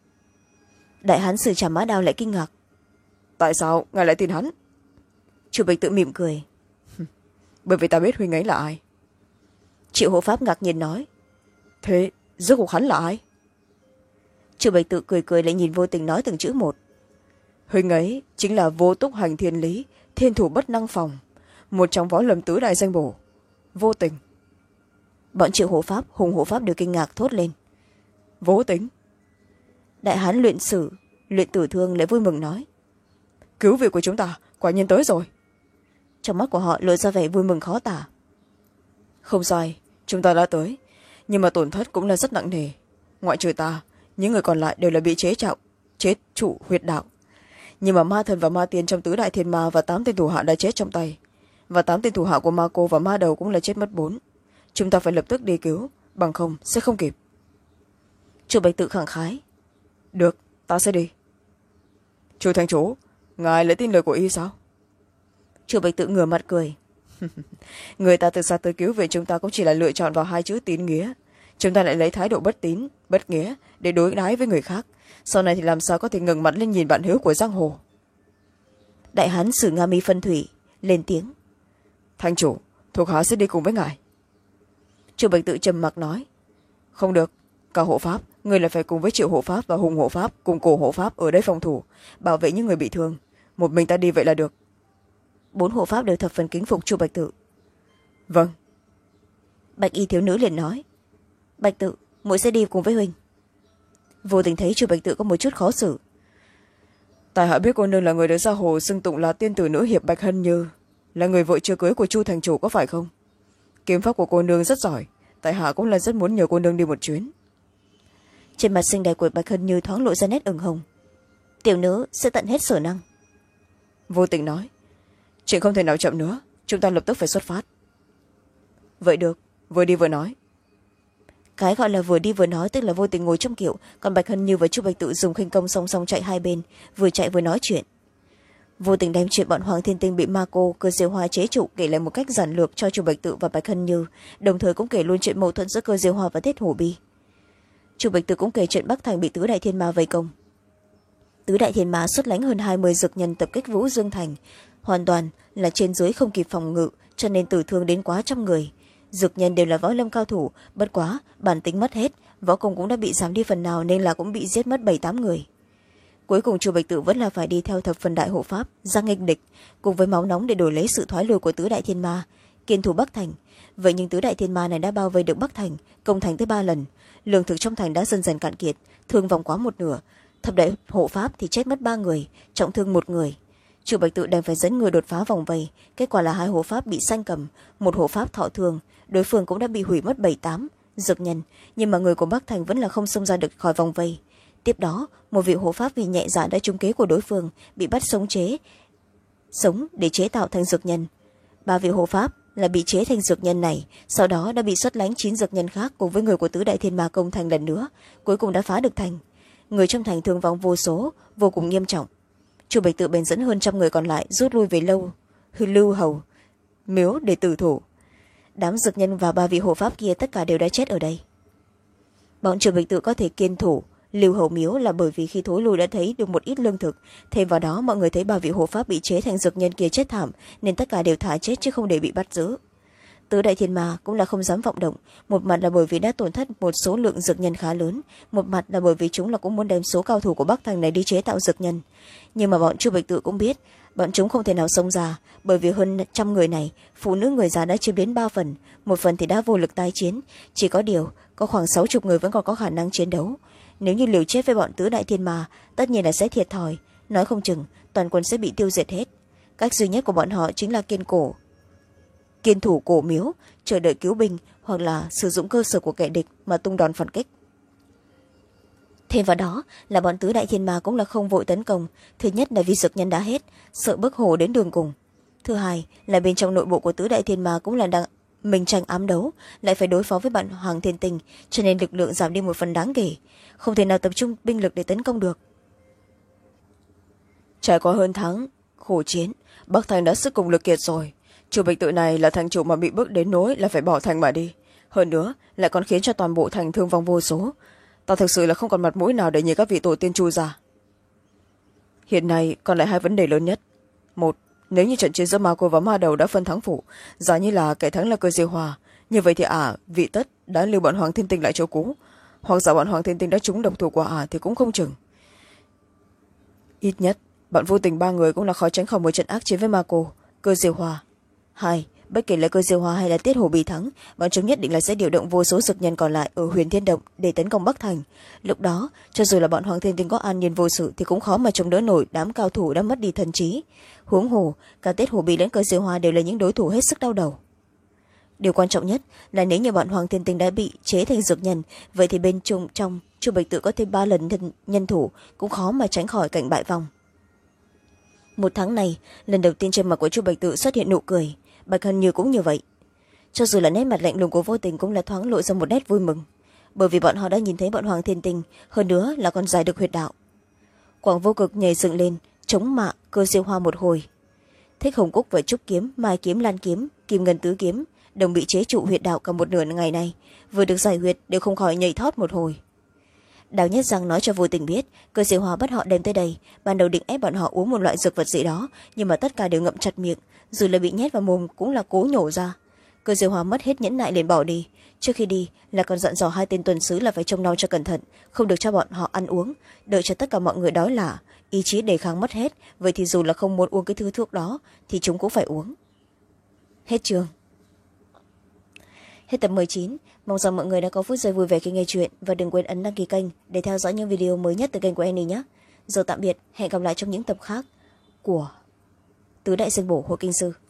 Đại hán sử trảm mã đao lại kinh ngạc. Tại sao ngài lại tin hắn? Triệu Bạch Tự mỉm cười. Bởi vì ta biết huynh ấy là ai. Triệu hộ pháp ngạc nhiên nói. Thế rốt cuộc hắn là ai? Triệu Bạch Tự cười cười lại nhìn vô tình nói từng chữ một. Huynh ấy chính là Vô Túc Hành Thiên Lý, thiên thủ bất năng phòng, một trong võ lâm tứ đại danh bổ, Vô Tình. Bọn Triệu hộ pháp, Hùng hộ pháp đều kinh ngạc thốt lên. Vô Tình? Đại hán luyện sử luyện tử thương lại vui mừng nói. Cứu việc của chúng ta quả nhiên tới rồi. Trong mắt của họ lộ ra vẻ vui mừng khó tả. Không sai, chúng ta đã tới, nhưng mà tổn thất cũng là rất nặng nề. Ngoại trừ ta, những người còn lại đều là bị chế trọng chế trụ huyệt đạo. Nhưng mà ma thần và ma tiên trong tứ đại thiên ma và tám tên thủ hạ đã chết trong tay, và tám tên thủ hạ của ma cô và ma đầu cũng là chết mất bốn. Chúng ta phải lập tức đi cứu, bằng không sẽ không kịp. Chu Bạch Tự khẳng khái. Được, ta sẽ đi. Chu thành chủ, ngài lại tin lời của y sao? Chu Bạch Tự ngửa mặt cười. Người ta từ xa tới cứu viện chúng ta cũng chỉ là lựa chọn vào hai chữ tín nghĩa. Chúng ta lại lấy thái độ bất tín bất nghĩa để đối đãi với người khác, sau này thì làm sao có thể ngẩng mặt lên nhìn bạn hữu của giang hồ. Đại hán Sử Nga Mi phân thủy lên tiếng. Thành chủ, thuộc hạ sẽ đi cùng với ngài. Chu Bạch Tự trầm mặc nói. Không được, cả hộ pháp, người lại phải cùng với Triệu hộ pháp và Hùng hộ pháp cùng Cổ hộ pháp ở đây phòng thủ, bảo vệ những người bị thương. Một mình ta đi vậy là được. Bốn hộ pháp đều thập phần kính phục Chu Bạch Tự. Vâng. Bạch y thiếu nữ liền nói. Bạch Tự, muội sẽ đi cùng với huynh. Vô tình thấy Chu Bạch Tự có một chút khó xử. Tài hạ biết cô nương là người được gia hồ xưng tụng là tiên tử nữ hiệp Bạch Hân Như, là người vợ chưa cưới của Chu thành chủ, có phải không? Kiếm pháp của cô nương rất giỏi, tại hạ cũng là rất muốn nhờ cô nương đi một chuyến. Trên mặt xinh đẹp của Bạch Hân Như thoáng lộ ra nét ửng hồng. Tiểu nữ sẽ tận hết sở năng. Vô tình nói. Chuyện không thể nào chậm nữa, chúng ta lập tức phải xuất phát. Vậy được, vừa đi vừa nói. Cái gọi là vừa đi vừa nói tức là Vô Tình ngồi trong kiệu, còn Bạch Hân Như và Chu Bạch Tự dùng khinh công song song chạy hai bên, vừa chạy vừa nói chuyện. Vô Tình đem chuyện bọn Hoàng Thiên Tinh bị ma cô Cơ Diêu Hoa chế trụ kể lại một cách giản lược cho Chu Bạch Tự và Bạch Hân Như, đồng thời cũng kể luôn chuyện mâu thuẫn giữa Cơ Diêu Hoa và Thiết Hổ Bi. Chu Bạch Tự cũng kể chuyện Bắc Thành bị tứ đại thiên ma vây công. Tứ đại thiên ma xuất lánh hơn hai mươi dược nhân tập kích Vũ Dương Thành, hoàn toàn là trên dưới không kịp phòng ngự, cho nên tử thương đến quá trăm người. Dược nhân đều là võ lâm cao thủ, bất quá bản tính mất hết, võ công cũng đã bị giảm đi phần nào nên là cũng bị giết mất bảy tám người. Cuối cùng Chu Bạch Tự vẫn là phải đi theo thập phần đại hộ pháp ra nghênh địch, cùng với máu nóng để đổi lấy sự thoái lùi của tứ đại thiên ma, kiên thủ Bắc Thành. Vậy nhưng tứ đại thiên ma này đã bao vây được Bắc Thành, công thành tới ba lần, lương thực trong thành đã dần dần cạn kiệt, thương vong quá một nửa. Thập đại hộ pháp thì chết mất ba người, trọng thương một người. Chu Bạch Tự đành phải dẫn người đột phá vòng vây, kết quả là hai hộ pháp bị sanh cầm, một hộ pháp thọ thương, đối phương cũng đã bị hủy mất bảy tám dược nhân, nhưng mà người của Bắc Thành vẫn là không xông ra được khỏi vòng vây. Tiếp đó một vị hộ pháp vì nhẹ dạ đã trúng kế của đối phương, bị bắt sống chế sống để chế tạo thành dược nhân. Ba vị hộ pháp là bị chế thành dược nhân này, sau đó đã bị xuất lánh chín dược nhân khác cùng với người của tứ đại thiên ma công thành lần nữa, cuối cùng đã phá được thành. Người trong thành thương vong vô số, vô cùng nghiêm trọng. Chu Bạch Tự bèn dẫn hơn trăm người còn lại rút lui về lâu hư lưu hầu miếu để tử thủ. Đám dược nhân và ba vị hộ pháp kia tất cả đều đã chết ở đây. Bọn Chu Bạch Tự có thể kiên thủ lưu hầu miếu là bởi vì khi thối lui đã thấy được một ít lương thực, thêm vào đó mọi người thấy ba vị hộ pháp bị chế thành dược nhân kia chết thảm nên tất cả đều thả chết chứ không để bị bắt giữ. Tứ đại thiên ma cũng là không dám vọng động, một mặt là bởi vì đã tổn thất một số lượng dược nhân khá lớn, một mặt là bởi vì chúng là cũng muốn đem số cao thủ của Bắc Thành này đi chế tạo dược nhân. Nhưng mà bọn Chu Bạch Tự cũng biết bọn chúng không thể nào xông ra, bởi vì hơn trăm người này phụ nữ người già đã chiếm đến ba phần, một phần thì đã vô lực tái chiến, chỉ có điều có khoảng sáu chục người vẫn còn có khả năng chiến đấu. Nếu như liều chết với bọn tứ đại thiên ma tất nhiên là sẽ thiệt thòi, nói không chừng toàn quân sẽ bị tiêu diệt hết. Cách duy nhất của bọn họ chính là kiên cổ kiên thủ cổ miếu, chờ đợi cứu binh hoặc là sử dụng cơ sở của kẻ địch mà tung đòn phản kích. Thêm vào đó là bọn tứ đại thiên ma cũng là không vội tấn công, thứ nhất là vì dược nhân đã hết, sợ bức hồ đến đường cùng. Thứ hai là bên trong nội bộ của tứ đại thiên ma cũng là đang mình tranh ám đấu, lại phải đối phó với bạn Hoàng Thiên Tinh, cho nên lực lượng giảm đi một phần đáng kể, không thể nào tập trung binh lực để tấn công được. Trải qua hơn tháng khổ chiến, Bắc Thành đã sức cùng lực kiệt rồi. Chu Bạch Tự này là thành chủ mà bị bước đến nỗi là phải bỏ thành mà đi, hơn nữa lại còn khiến cho toàn bộ thành thương vong vô số. Ta thực sự là không còn mặt mũi nào để nhìn các vị tổ tiên Chu ra. Hiện nay còn lại hai vấn đề lớn nhất. Một, nếu như trận chiến giữa ma cô và ma đầu đã phân thắng phụ, giả như là kẻ thắng là Cơ Diêu Hòa, như vậy thì ả vị tất đã lưu bọn Hoàng Thiên Tinh lại chỗ cũ, hoặc giả bọn Hoàng Thiên Tinh đã trúng độc thủ của ả thì cũng không chừng. Ít nhất bọn Vô Tình ba người cũng là khó tránh khỏi một trận ác chiến với ma cô Cơ Diêu Hòa. Hai, bất kể là Cơ Diêu Hoa hay là Tiết Hổ bị thắng, bọn chúng nhất định là sẽ điều động vô số dược nhân còn lại ở Huyền Thiên Động để tấn công Bắc Thành. Lúc đó cho dù là bọn Hoàng Thiên Tinh có an nhiên vô sự thì cũng khó mà chống đỡ nổi đám cao thủ đã mất đi thần trí. Huống hồ cả Tiết Hổ bị lẫn Cơ Diêu Hoa đều là những đối thủ hết sức đau đầu. điều quan trọng nhất là nếu như bọn Hoàng Thiên Tinh đã bị chế thành dược nhân, vậy thì bên trong, trong Chu Bạch Tự có thêm ba lần nhân, nhân thủ cũng khó mà tránh khỏi cảnh bại vong. Một tháng này, lần đầu tiên trên mặt của Chu Bạch Tự xuất hiện nụ cười, Bạch Hân Như cũng như vậy. Cho dù là nét mặt lạnh lùng của Vô Tình cũng là thoáng lộ ra một nét vui mừng, bởi vì bọn họ đã nhìn thấy bọn Hoàng Thiên Tinh, hơn nữa là còn giải được huyệt đạo. Quảng Vô Cực nhảy dựng lên, chống mạ cơ siêu hoa một hồi. Thích Hồng Cúc và Trúc Kiếm, Mai Kiếm, Lan Kiếm, Kim Ngân Tứ Kiếm đồng bị chế trụ huyệt đạo cả một nửa ngày này, vừa được giải huyệt đều không khỏi nhảy thót một hồi. Đào Nhất Giang nói cho Vô Tình biết cơ siêu hoa bắt họ đem tới đây, ban đầu định ép bọn họ uống một loại dược vật gì đó, nhưng mà tất cả đều ngậm chặt miệng, dù là bị nhét vào mồm cũng là cố nhổ ra. Cơ siêu hoa mất hết nhẫn nại liền bỏ đi, trước khi đi là còn dặn dò hai tên tuần sứ là phải trông nom cho cẩn thận, không được cho bọn họ ăn uống, đợi cho tất cả mọi người đói lả, ý chí đề kháng mất hết, vậy thì dù là không muốn uống cái thứ thuốc đó thì chúng cũng phải uống. Hết chương. Hết tập mười chín. Mong rằng mọi người đã có phút giây vui vẻ khi nghe chuyện, và đừng quên ấn đăng ký kênh để theo dõi những video mới nhất từ kênh của Annie nhé. Giờ tạm biệt, hẹn gặp lại trong những tập khác của Tứ Đại Dương Bổ Hội Kinh Sư.